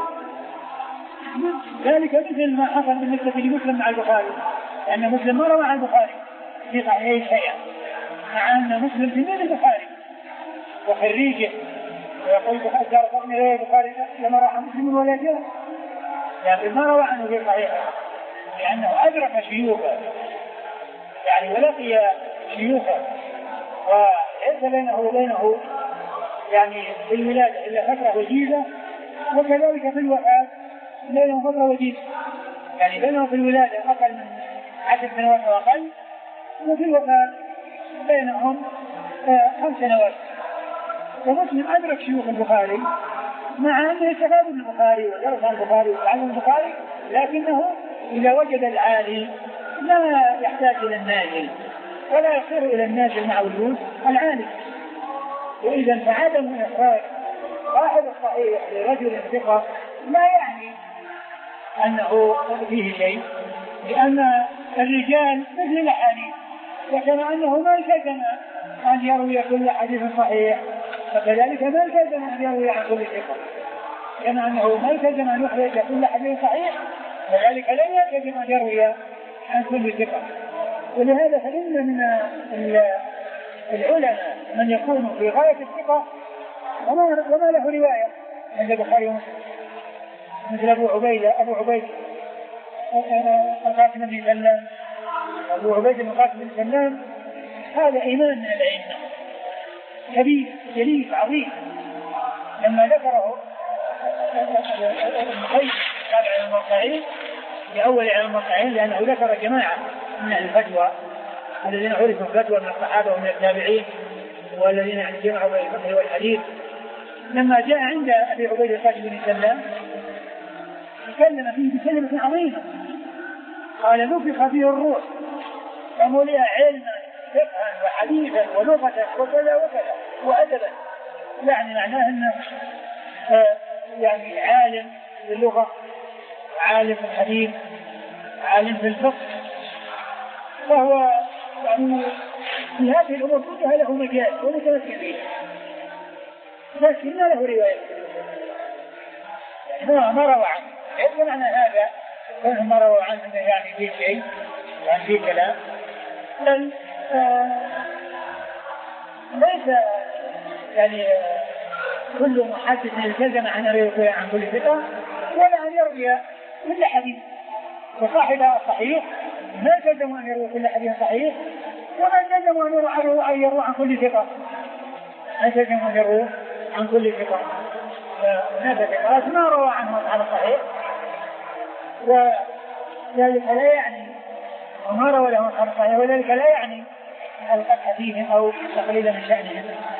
ذلك مثل ما حصل بالنسبة لمسلم مع البخاري، لأن مسلم ما روى عن البخاري في صحيحه شيئا، مع أن مسلم تلميذ البخاري وخريجه، ويقول دار قطني البخاري لما راح مسلم ولا جاء، لكن ما روى عنه في صحيحه لأنه أدرك شيوخه يعني ولقي شيوخه، وليس بينه وبينه يعني في الولادة إلا فترة وجيزة، وكذلك في الوفاة بينه فترة وجيزة، يعني بينه في الولادة أقل من عشر سنوات وأقل، وفي الوفاة بينهم آه خمس سنوات. ومسلم أدرك شيوخ البخاري مع أنه استفاد من البخاري ودرس عن البخاري وتعلم البخاري، لكنه إذا وجد العالي لا يحتاج إلى النازل ولا يصير إلى النازل مع وجود العالي. وإذا فعدم إخراج صاحب الصحيح لرجل ثقة لا يعني أنه فيه شيء، لأن الرجال مثل الأحاديث، وكما أنه ما التزم أن يروي كل حديث صحيح فكذلك ما التزم أن يروي عن كل ثقة، كما أنه ما التزم أن يخرج كل حديث صحيح كذلك لن يلتزم أن يروي عن كل ثقة. ولهذا فإن من العلماء من يكون في غاية الثقة وما, وما له رواية عند البخاري ومسلم، مثل أبو عبيدة أبو عبيدة القاسم بن سلام أبو عبيدة القاسم بن سلام هذا إمام من الأئمة كبير جليل عظيم. لما ذكره المخيم قال على المرقعين لأول على المرقعين لأنه ذكر جماعة من الفتوى الذين عرفوا الفتوى من الصحابة ومن التابعين والذين يعني جمعوا بين الفقه والحديث، لما جاء عند أبي عبيدة القاسم بن سلام تكلم فيه بكلمة عظيمة، قال نفخ فيه الروح وملئ علما فقها وحديثا ولغة وكذا وكذا وأدبا، يعني معناه أنه آه يعني عالم في اللغة، عالم في الحديث، عالم في الفقه، فهو يعني في هذه الأمور كلها له مجال ومتمكن فيه، لكن ما له رواية يعني ما روى عنه. إذا معنى هذا كونه ما روى عنه يعني في شيء يعني في كلام، بل آه ليس يعني آه كل محدث يلتزم أن يروي عن كل ثقة ولا أن يروي كل حديث، وصاحب الصحيح ما يلتزم أن يروي كل حديث صحيح وما يلتزم أن يروي عن كل ثقة، ما يلتزم أن يروي عن كل ثقة. هذا ثقات ما روى عنه على الصحيح، وذلك لا يعني وما روى له على الصحيح، وذلك لا يعني القدح فيهم أو تقليل من شأنهم.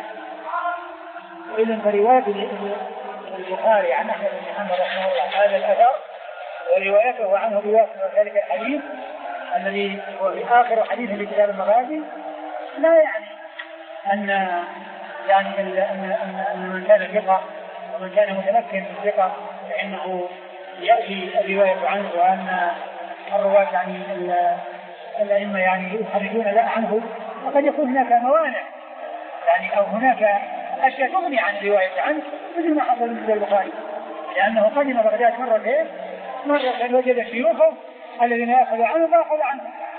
وإذن فرواية البخاري عن أحمد بن محمد رحمه الله هذا الأثر وروايته عنه بواسطة ذلك الحديث الذي هو في آخر حديث في كتاب المغازي لا يعني أن يعني أن أن من كان ثقة ومن كان متمكن من الثقة فإنه يأتي الرواية عنه، وأن الرواة يعني الأئمة يعني يخرجون لا عنه، وقد يكون هناك موانع يعني أو هناك أشياء تغني عن الرواية عنه، مثل ما حصل من البخاري لأنه قدم بغداد مرتين، مرة وجد شيوخه الذين أخذ عنه فأخذ عنه،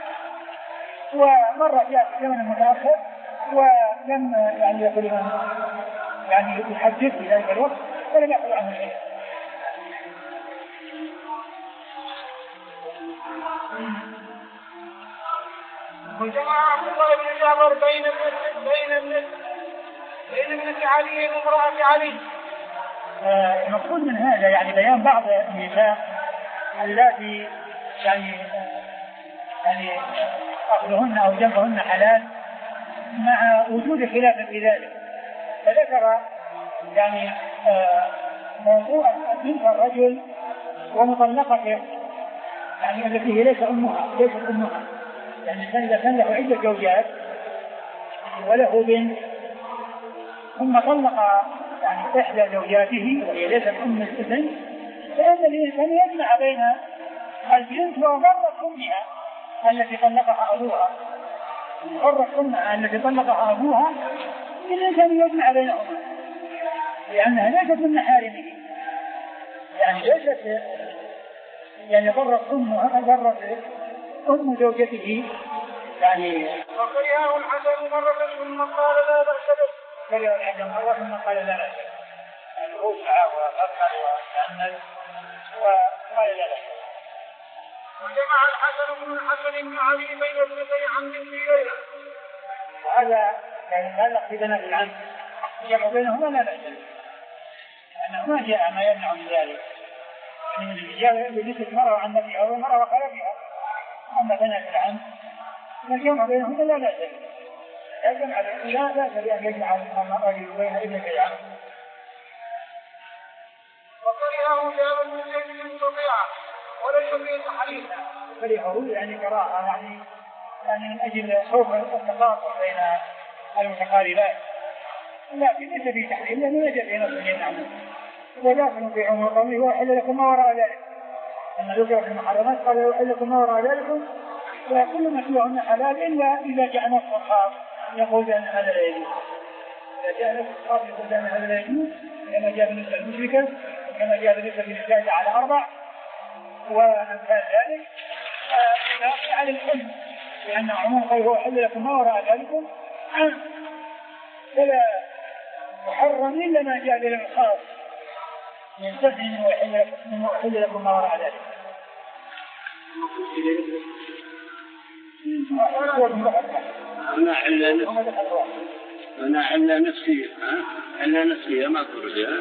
ومرة جاء في زمن متأخر ولم يعني يقول من يعني يحدث في ذلك الوقت ولم يأخذ عنه شيء. وجمع عبد الله بن جعفر بين بين ابن بين ابنة علي وامرأة علي. المقصود من هذا يعني بيان بعض النساء التي يعني يعني أخذهن أو جمعهن حلال مع وجود خلاف في ذلك، فذكر يعني موضوع بنت الرجل ومطلقته يعني التي هي ليس أمها ليست أمها يعني كان إذا كان له عدة زوجات وله بنت ثم طلق يعني إحدى زوجاته وهي ليست أم الابن، فإن الإنسان يجمع بين البنت وضرة أمها التي طلقها أبوها، ضرة أمها التي طلقها أبوها، الإنسان يجمع بينهما لأنها ليست من محارمه، يعني ليست يعني ضرت أمها ضرت أم زوجته يعني. وكرهه الحسن مرة ثم قال لا بأس به. كرهه الحسن مرة ثم قال لا بأس به، الخروج معه وقتل وتأمل وقال لا بأس به. وجمع الحسن بن الحسن بن علي بين ابنتي عم في ليلة. وهذا يعني يتعلق ببنات العم، جمع بينهما لا بأس به، لأنه ما جاء ما يمنع من ذلك. من الرجال بجسد مرة عن نبيها ومرة وخلفها، أما بنات العم الجمع بينهما لا بأس به، الجمع لا بأس بأن يجمع الرجل بين ابنتي العم. وكرهه جابر بن زيد بن طبيعة وليس فيه تحريم. كرهه يعني كراهة يعني يعني من أجل خوف التقاطع بين المتقاربات، لكن ليس فيه تحريم لأنه يجب أن يصل عنه. وداخل في عمر قومه وأحل لكم ما وراء ذلك، أن ذكر في المحرمات قال وأحل لكم ما وراء ذلك، وكل ما سواه حلال إلا إذا جاء نص خاص يقول بأن هذا لا يجوز. إذا جاء نص خاص يقول بأن هذا لا يجوز، كما جاء بالنسبة للمشركة وكما جاء بالنسبة للزائدة على أربع وأمثال ذلك، فإذا على الحلم لأن عموم قوله وأحل لكم ما وراء ذلك فلا محرم إلا ما جاء بالخاص من سبع وأحل لكم ما وراء ذلك. أنا حل نفسي أنا حل نفسي حل نفسي ما أقول ها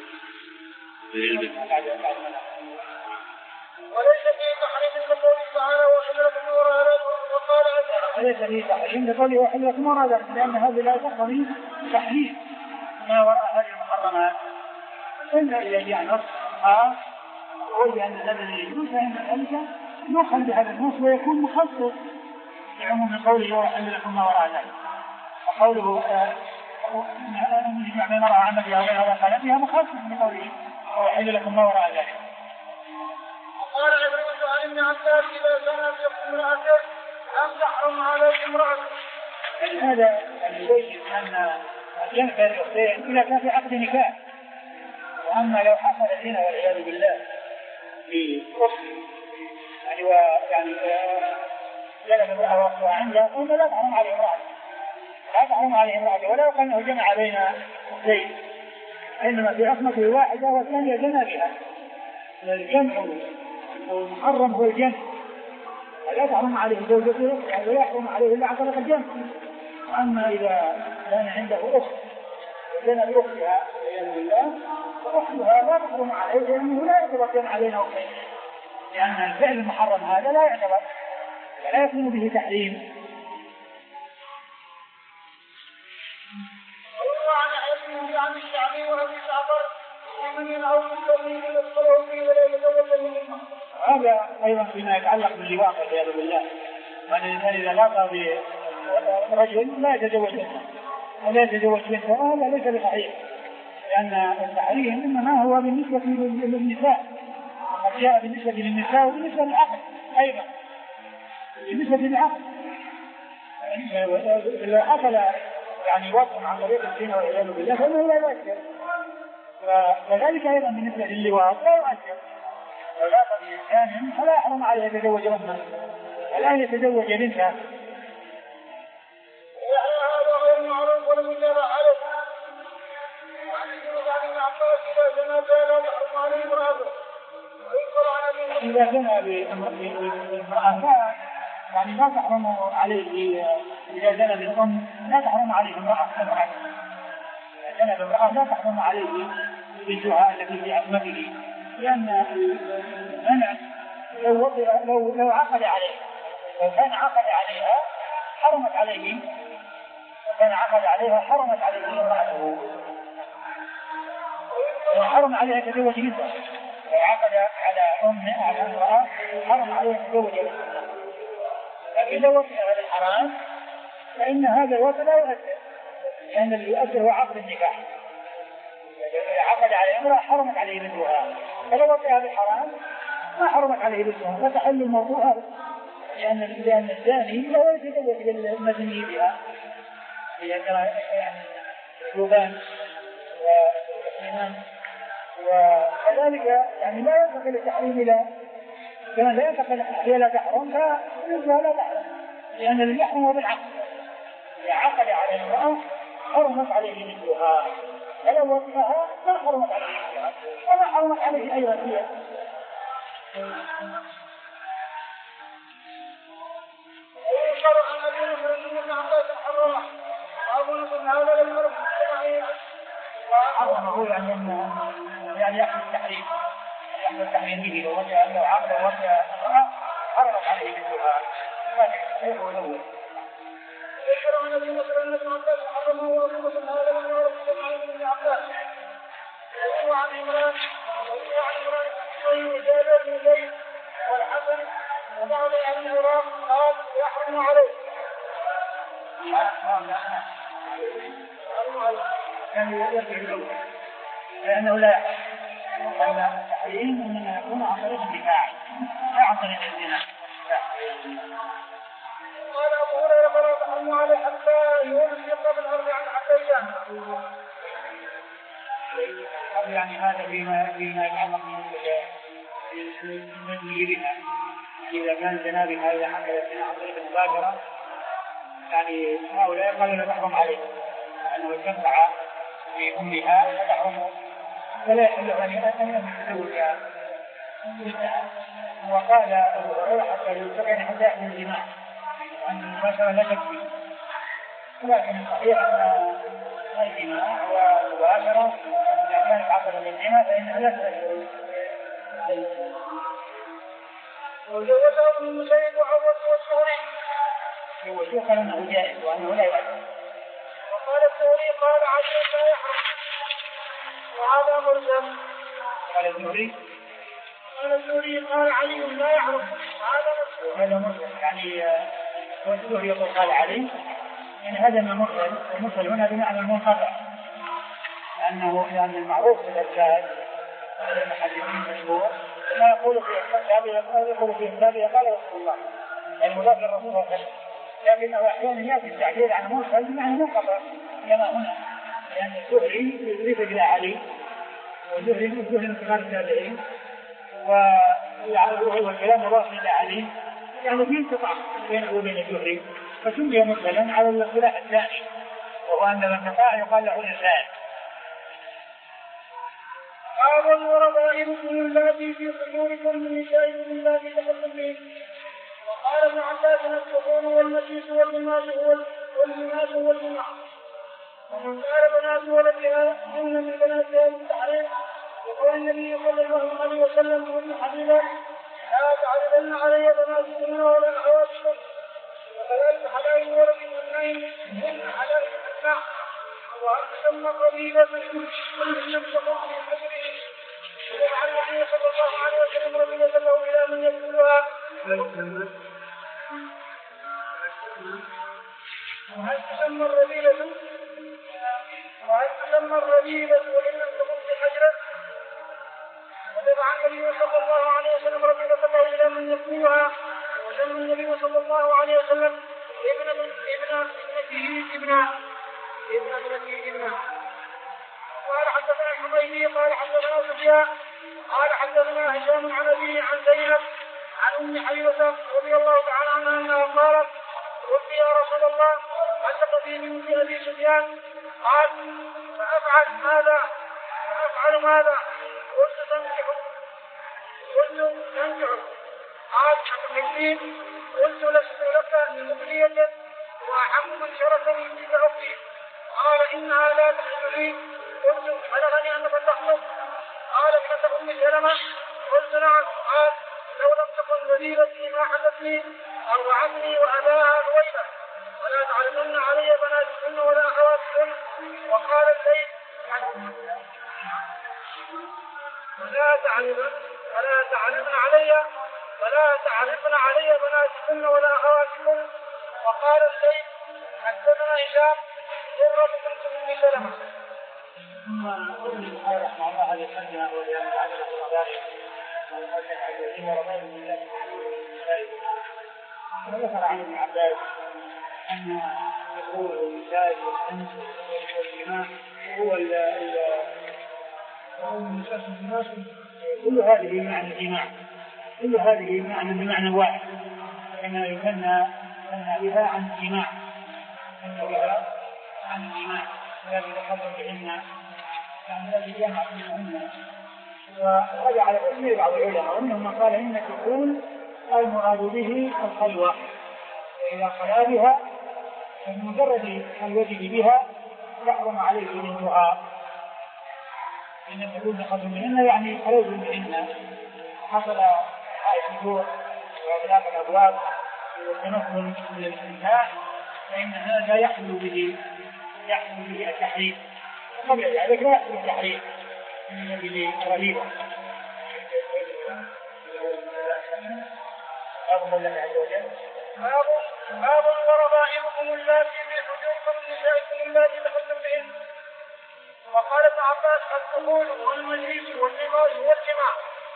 وليس فيه تحريم لقوله تعالى وأحل لكم ما وراء ذلك. وقال ليس فيه تحريم لقوله وأحل لكم ما وراء ذلك، لأن هذه لا تقتضي تحريم ما وراء هذه المحرمات إلا إذا جاء نص خاص وهي أن هذا لا يجوز، فإن ذلك يؤخذ بهذا النص ويكون مخصص لعموم قوله وأحل لكم ما وراء ذلك. وقوله يجمع بين المرأة عن نبيها وبين خالتها مخصص بقوله وأحل لكم ما وراء ذلك. وقال عكرمة عن ابن عباس إذا زنت امرأته لم تحرم عليه امرأته. هذا يبين أن الجمع بين الأختين إذا كان في عقد نكاح، وأما لو حصل الزنا والعياذ بالله في أخت يعني ويعني جلب امرأة وأختها عنده فإن لا تحرم عليه امرأته، لا تحرم عليه امرأته ولو كأنه جمع بين أختين، إنما في عصمته واحدة والثانية جنى بها. الجمع المحرم هو الجمع، لا تحرم عليه زوجته ولا يحرم عليه إلا عن طريق الجمع. أما إذا كان عنده أخت وجنى بأختها والعياذ بالله فأختها لا تحرم عليه لأنه لا يعتبر جمع بين أختين، لأن الفعل المحرم هذا لا يعتبر ولا يكون به تحريم. ويروى عن أبي عن الشعبي وأبي جعفر ومن ينعو الذي يدخله فيه ولا يتولى منه. هذا أيضا فيما يتعلق باللواط والعياذ بالله، وأن الإنسان إذا لاقى برجل لا يتزوج منه ولا يتزوج بنته هذا ليس بصحيح، لأن التحريم إنما هو بالنسبة للنساء، وقد جاء بالنسبة للنساء وبالنسبة للعقل أيضا. بالنسبة للعقل إذا حصل يعني وقع عن طريق الزنا والعياذ بالله فإنه لا يؤثر، وكذلك أيضا بالنسبة للواط لا يؤثر. لو لاقى بإنسان فلا يحرم عليه يتزوج أمه الآن يتزوج بنتها. هذا غير معروف ولم يتابع عليه. وعن ابن عباس إذا زنى لا تحرم عليه امرأته. إذا زنى بامرأة يعني لا تحرم عليه، إذا زنى بالأم لا تحرم عليه امرأة امرأة إذا زنى بامرأة لا تحرم عليه بنتها التي في عصمته، لأن المنع لو لو لو عقد عليها لو كان عقد عليها حرمت عليه كان عقد عليها حرمت عليه امرأته، حرم عليها تزوج بنتها. لو عقد على أم على امرأة حرم عليها تزوج بنتها، لكن وإذا وطئ هذا الحرام فإن هذا الوطئ لا يؤثر، لأن اللي يؤثر هو عقد النكاح. إذا عقد على امرأة حرمت عليه مثلها، فلو وطئ هذا الحرام ما حرمت عليه مثلها، فتحل الموضوع هذا، لأن لأن الزاني لا يتزوج بالمزني بها، لأن يعني الشوبان والإمام وكذلك يعني لا ينتقل التحريم إلى كما لا ينتقل هي لا تحرم فمثلها لا تحرم، لأن اللي يحرم هو بالعقد، إذا عقد على المرأة حرمت عليه مثلها، فلو وطئها ما حرمت عليه مثلها وما حرمت عليه أيضا هي. ويشرع أن أبي بكر بن عباس حرمه وأبو نصر هذا لم يرد الصحيح وحرمه يعني يعني يحمل التحريم يحمل التحريم به، لو وجه أنه عقد ووجه امرأة حرمت عليه مثلها لكن الصحيح هو الأول. ويشرع أن أبي بكر بن عباس حرمه وأبو نصر هذا لم يرد الصحيح بن عباس وهو عن عمران وهو عن عمران وجابر بن زيد والحسن وبعض أهل العراق قال يحرم عليه يعني يرجع الأول لأنه لا يحرم، لأن التحريم إنما يكون عن طريق النكاح لا عن طريق الزنا. قال أبو هريرة فلا تحرم عليه حتى ينفق بالأرض عن حتى يعني هذا فيما فيما يتعلق بالمزني بها، إذا كان زنا بها إذا حمل الزنا عن طريق المباشرة يعني هؤلاء قالوا لا تحرم عليه لأنه استمتع بأمها فتحرم فلا يحل له أن يتزوجها. وقال أبو هريرة حتى يلتقي حتى يحمل الجماع وأن المباشرة لا تكفي، ولكن الصحيح أن الجماع والمباشرة إذا كانت عقدا للزنا فإنها لا تأثر. وجوزه ابن مسيب وعروة والثوري يوجه قال أنه جائز وأنه لا يؤثر. وقال الثوري قال علي لا يحرم وهذا مرسل. قال الزهري قال الثوري قال علي لا يحرم وهذا مرسل. هذا مرسل يعني والزهري يقول قال علي يعني هذا من مرسل، المرسل هنا بمعنى المنقطع، لأنه لأن المعروف بالأذكار هذا المحدثين مشهور لا يقول في إحسابه يقول في إحسابه قال رسول الله المضاف للرسول صلى الله عليه وسلم، لكنه أحيانا يأتي التعبير عن مرسل بمعنى منقطع كما هنا، لأن الزهري يضيف إلى علي والزهري الزهري من صغار التابعين والكلام مضاف إلى علي يعني في انقطاع بينه وبين الزهري فسمي مرسلا على الاصطلاح الثاني وهو أن الانقطاع يقال له إرسال. باب وربائبكم اللاتي في صدوركم من نسائكم اللاتي دخلتم بهن. وقال ابن عباس السحور والمسيس واللماس واللماس والجماع ومن قال بنات ولدها هن من بناتها بالتحريم وقال النبي صلى الله عليه وسلم ابن حبيبه لا تعرضن علي بناتكن ولا اخواتكن وكذلك حلال ولد الاثنين هن حلال الاسماء وأن تسمى قبيلة كل نفس في حجره وجعل النبي صلى الله عليه وسلم ربية له إلى من يدخلها وهل تسمى الربيلة وهل تسمى الربيلة وإن لم تكن في حجره وجعل النبي صلى الله عليه وسلم ربية له إلى من يدخلها وسمى النبي صلى الله عليه وسلم ابن ابن ابنته ابنه ابن ابنته ابنه. قال حدثنا الحميدي قال حدثنا سفيان قال حدثنا هشام عن أبيه عن زينب عن أم حبيبة رضي الله تعالى عنها أنها قالت قلت يا رسول الله هل تقضي من في أبي سفيان؟ قال فأفعل ماذا؟ فأفعل ماذا؟ قلت تنكح قلت تنكح قال أتحبين؟ قلت لست لك من مبنية وأحب من شركني بك أختي قال إنها لا تحل لي قلت بلغني أنك تخلق قال ابنة أم سلمة قلت نعم قال لو لم تكن ذليلتي ما حدثني أرضعتني وأباها رويبة ولا تعلمن علي بناتكن ولا أخواتكن. وقال الليل ولا تعلمن ولا تعلمن علي فلا تعرضن علي بناتكن ولا أخواتكن. وقال الليث حدثنا هشام قرة بنت أم سلمة. ثم قول البخاري رحمه الله هذه الحديث وليان على الصغار وذكر عن ابن عباس أن يقول النساء والأنس والجماع هو كل هذه معنى الجماع، كل هذه معنى بمعنى واحد، كما يكنى بها عن الجماع، بها عن الجماع الذي تحضر بهن الذي جمع بينهن. وهذا على تسمية بعض العلماء، ومنهم قال إن تكون المراد به الخلوة، وإذا خلا بها فمجرد الوجد بها يحرم عليه بنتها، إن تكون خلوة منهن يعني خلوة منهن حصل الحضور وإغلاق الأبواب والتمكن من الاستمتاع، فإن هذا يحصل به يحصل به التحريم، قبل ذلك لا يحصل التحريم من أجل رهيبة. باب وربائبكم اللاتي في حجوركم من نسائكم اللاتي دخلتم بهن. وقال ابن عباس الدخول والمجلس واللباس والجماع.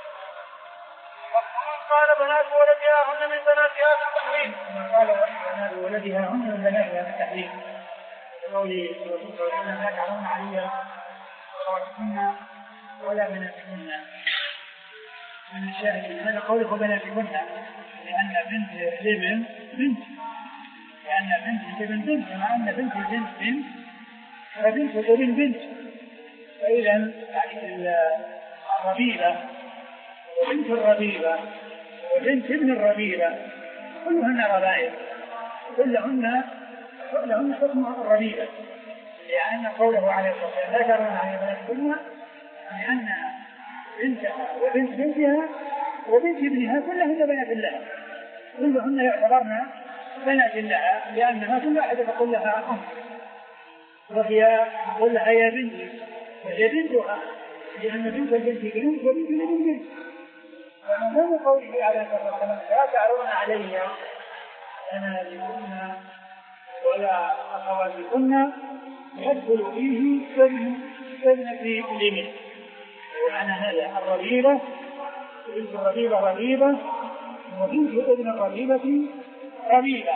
ومن قال بنات ولدها هن من بناتها في التحريم. قال بنات ولدها هن من بناتها في التحريم. قولي لا تعلمون علي أخواتكن ولا بناتكن. من الشاهد هذا قوله بناتكن، لأن بنت الابن بنت، لأن بنت الابن بنت، مع أن بنت البنت بنت فبنت الابن بنت. فإذا الربيبة وبنت الربيبة وبنت ابن الربيبة كلهن ربائب، كلهن كلهن حكم الربيبة، لأن قوله عليه الصلاة والسلام لا ترون على بناتكن، لأن بنتها وبنت بنتها وبنت ابنها كلهن بنات لها، كلهن يعتبرن بنات لها، لأنها كل واحدة تقول لها أم، وهي تقول لها يا بنتي، وهي بنتها، لأن بنت البنت بنت وبنت الابن بنت. ومن قوله عليه الصلاة والسلام لا تعرضن علي بناتكن ولا أخواتكن يدخل فيه ابنة الابن، ومعنى هذا الربيبة بنت الربيبة ربيبة وبنت ابن الربيبة ربيبة.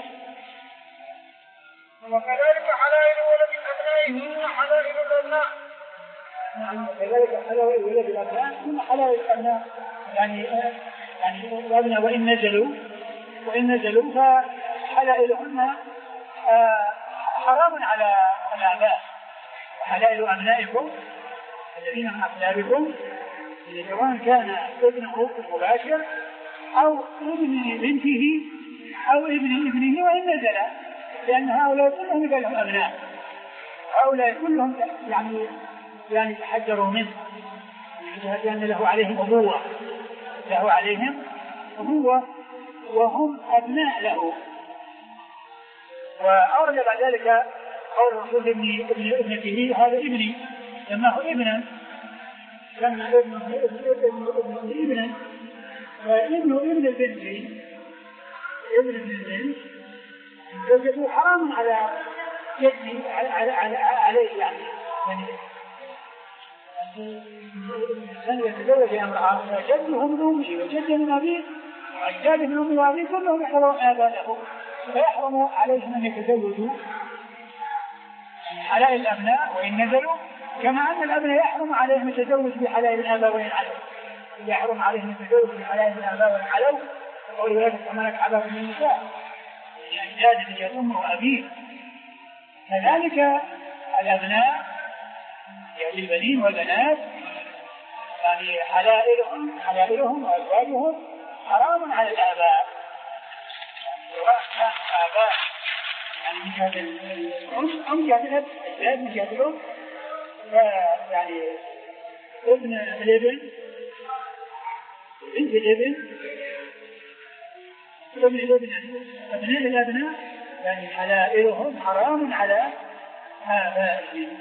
وكذلك حلائل ولد أبنائهن حلائل الأبناء. نعم، وكذلك حلائل ولد الأبناء ثم حلائل الأبناء، يعني يعني الأبناء وإن نزلوا وإن نزلوا فحلائلهن حرام على الآباء. وحلائل أبنائكم الذين من أقلابكم سواء كان ابنه المباشر أو ابن بنته أو ابن ابنه وإن نزل، لأن هؤلاء كلهم يبقى لهم أبناء، هؤلاء كلهم يعني يعني تحجروا منه لأن له عليهم أبوة، له عليهم أبوة وهم أبناء له. وأورد بعد ذلك قول الرسول ابن ابنته هذا ابني، لما هو ابنا لما ابنه ابن ابنا وابنه ابن البنت ابن البنت زوجته حرام على يدي على على عليه، يعني يعني الإنسان يتزوج امرأة جده من أمه وجده من أبيه وأجداده من أمه وأبيه كلهم يحرمون آباءه، فيحرم عليهم أن يتزوجوا حلائل الأبناء وإن نزلوا، كما أن الأبناء يحرم عليهم التزوج بحلائل الآباء وإن علوا، يحرم عليهم التزوج بحلائل الآباء وإن علوا، وقالوا لا تتملك عباء من النساء لأجداد من أمه وأبيه. كذلك الأبناء يعني البنين والبنات يعني حلائلهم حلائلهم وأزواجهم حرام على الآباء، سواء كان آباء يعني من جهة الأم أم جهة الأب، الأب من جهة الأم، يعني ابن الابن بنت الابن ابن الابن أبناء الأبناء يعني حلائلهم حرام على آبائهم.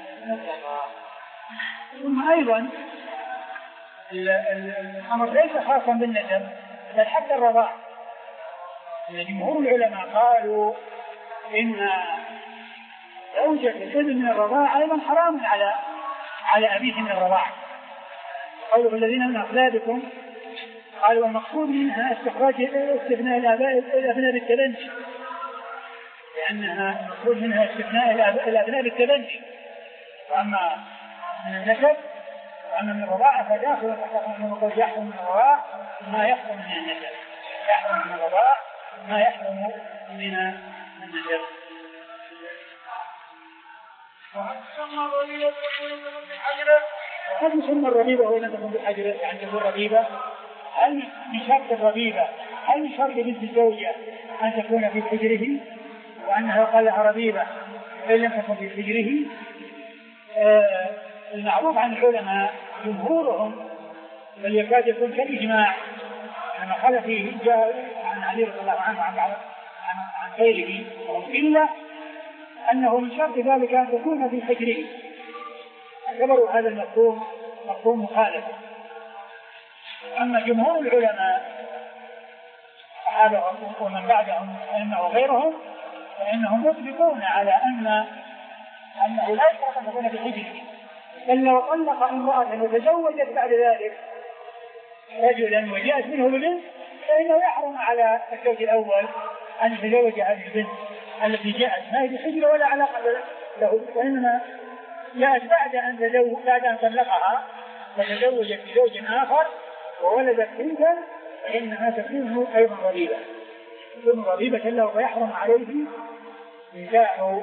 ثم أيضا الأمر ليس خاصا بالنسب، بل حتى الرضاع. جمهور العلماء قالوا إن زوجة الابن من الرضاع أيضا حرام على على أبيه من الرضاع. قالوا الذين من أصلابكم، قالوا المقصود منها استخراج استثناء الآباء الأبناء بالتبني، لأنها المقصود منها استثناء الأبناء بالتبني. وأما من النسب وأما من الرضاعة فداخل من يحرم من الرضاع ما يحرم من النسب، يحرم من الرضاع ما يحرم من النسب. هل يسمى الربيبة ولا تكون بالحجر؟ يعني تكون ربيبة. هل من شرط الربيبة هل من شرط بنت الزوجة أن تكون في حجره وأنها قال لها ربيبة وإن لم تكن في حجره؟ آه المعروف عن العلماء جمهورهم بل يكاد يكون كالإجماع لما قال فيه جاء عن علي رضي الله عنه عن عن غيره إلا أنه من شرط ذلك أن تكون في حجره. اعتبروا هذا المفهوم مفهوم مخالفة. أما جمهور العلماء صحابهم ومن بعدهم أنه غيرهم فإنهم مطلقون على أن أنه لا يشرط أن تكون في حجره، بل لو طلق امرأة وتزوجت بعد ذلك رجلا وجاءت منه ببنت فإنه يحرم على الزوج الأول أن يتزوج هذه البنت التي جاءت ما هي بحجره ولا علاقة له، وإنما جاءت بعد أن تزوج بعد أن طلقها وتزوجت بزوج آخر وولدت بنتا فإنها تكون أيضا ربيبة، تكون ربيبة له ويحرم عليه نكاح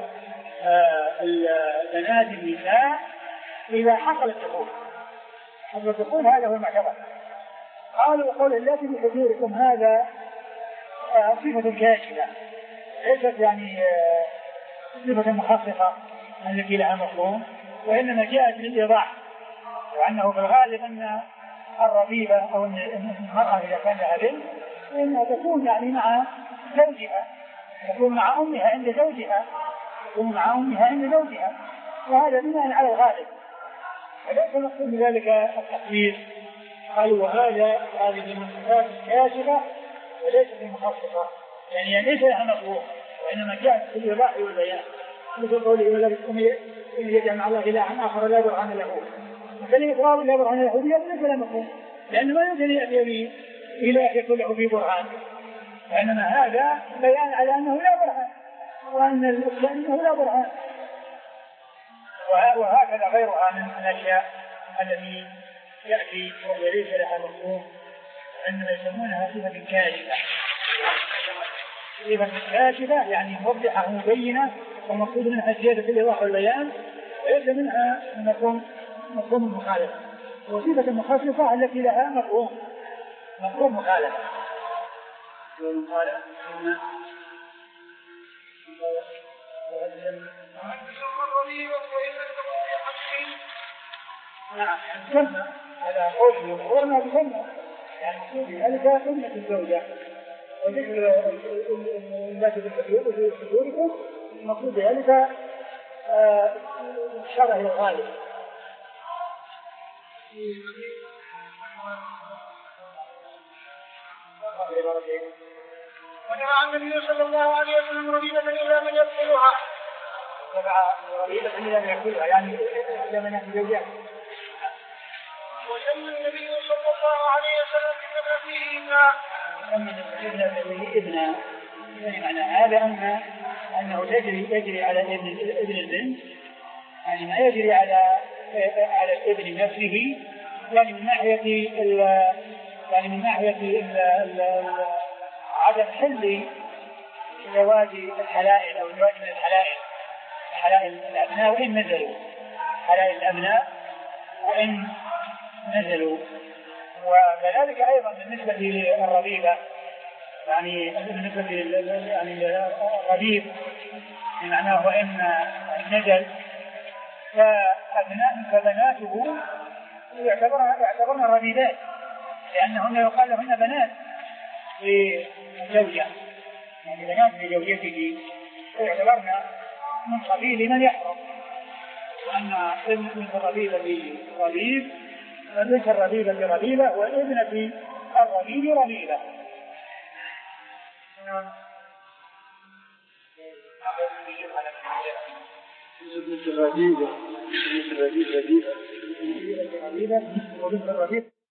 بنات النساء إذا حصل الدخول. حصل الدخول هذا هو المعتبر. قالوا قول التي بحجوركم هذا صفة كاشفة ليست يعني صفة مخصصة التي لها مفهوم، وإنما جاءت للإيضاح، وأنه في الغالب أن الربيبة أو المرأة إذا كان لها بنت فإنها تكون يعني مع زوجها، تكون مع أمها عند زوجها، تكون مع أمها عند زوجها، وهذا بناء على الغالب وليس مقصود بذلك التقدير. قالوا وهذا هذه من الصفات الكاشفة وليست المخصصة، يعني ليس لها مفهوم وإنما جاءت في الإيضاح والبيان، مثل قوله ولا إن يجعل مع الله إلها آخر لا برهان له، فكلمة راوي لا برهان له ليس لها مفهوم، لأنه ما يمكن يأتي به إله يكون له فيه برهان، وإنما هذا بيان على أنه لا برهان وأن الإسلام لا برهان. وهكذا غيرها من الأشياء التي يأتي وليس لها مفهوم وإنما يسمونها صفة كاشفة. صفة كاشفة يعني موضحة مبينة ومقصود منها زيادة الإيضاح والبيان، وليس منها مفهوم مفهوم المخالفة. وصفة المخصصة التي لها مفهوم مفهوم مخالفة. نعم سمى على قوله وقرنا بسمى يعني ذلك ابنة الزوجة وذكر الناس بالحدود وفي حدودكم المقصود ذلك شرع الغالب. ونهى النبي صلى الله عليه وسلم ربيبة إلا من يدخلها ربيبة إلا من يدخلها يعني إلا من يدخلها. وسمى النبي صلى الله عليه وسلم بابنته ابنة ابنة يعني معنى هذا أن أنه تجري يجري على ابن ابن البنت يعني ما يجري على على الابن نفسه، يعني من ناحية يعني من ناحية عدم حل زواج الحلائل أو زواج من الحلائل حلائل الأبناء وإن نزلوا حلائل الأبناء وإن نزلوا. وكذلك أيضا بالنسبة للربيبة يعني بالنسبة يعني الربيب معناه وإن نزل فأبناء فبناته يعتبرن يعتبرن ربيبات لأنهن يقال لهن بنات للزوجة يعني بنات لزوجته يعتبرن من قبيل من يحرم، وأن ابن الربيبة بربيب وبنت الربيبة بربيبة وابنة الربيب ربيبة. الرذيلة الرذيلة الرذيلة وبنت الرذيلة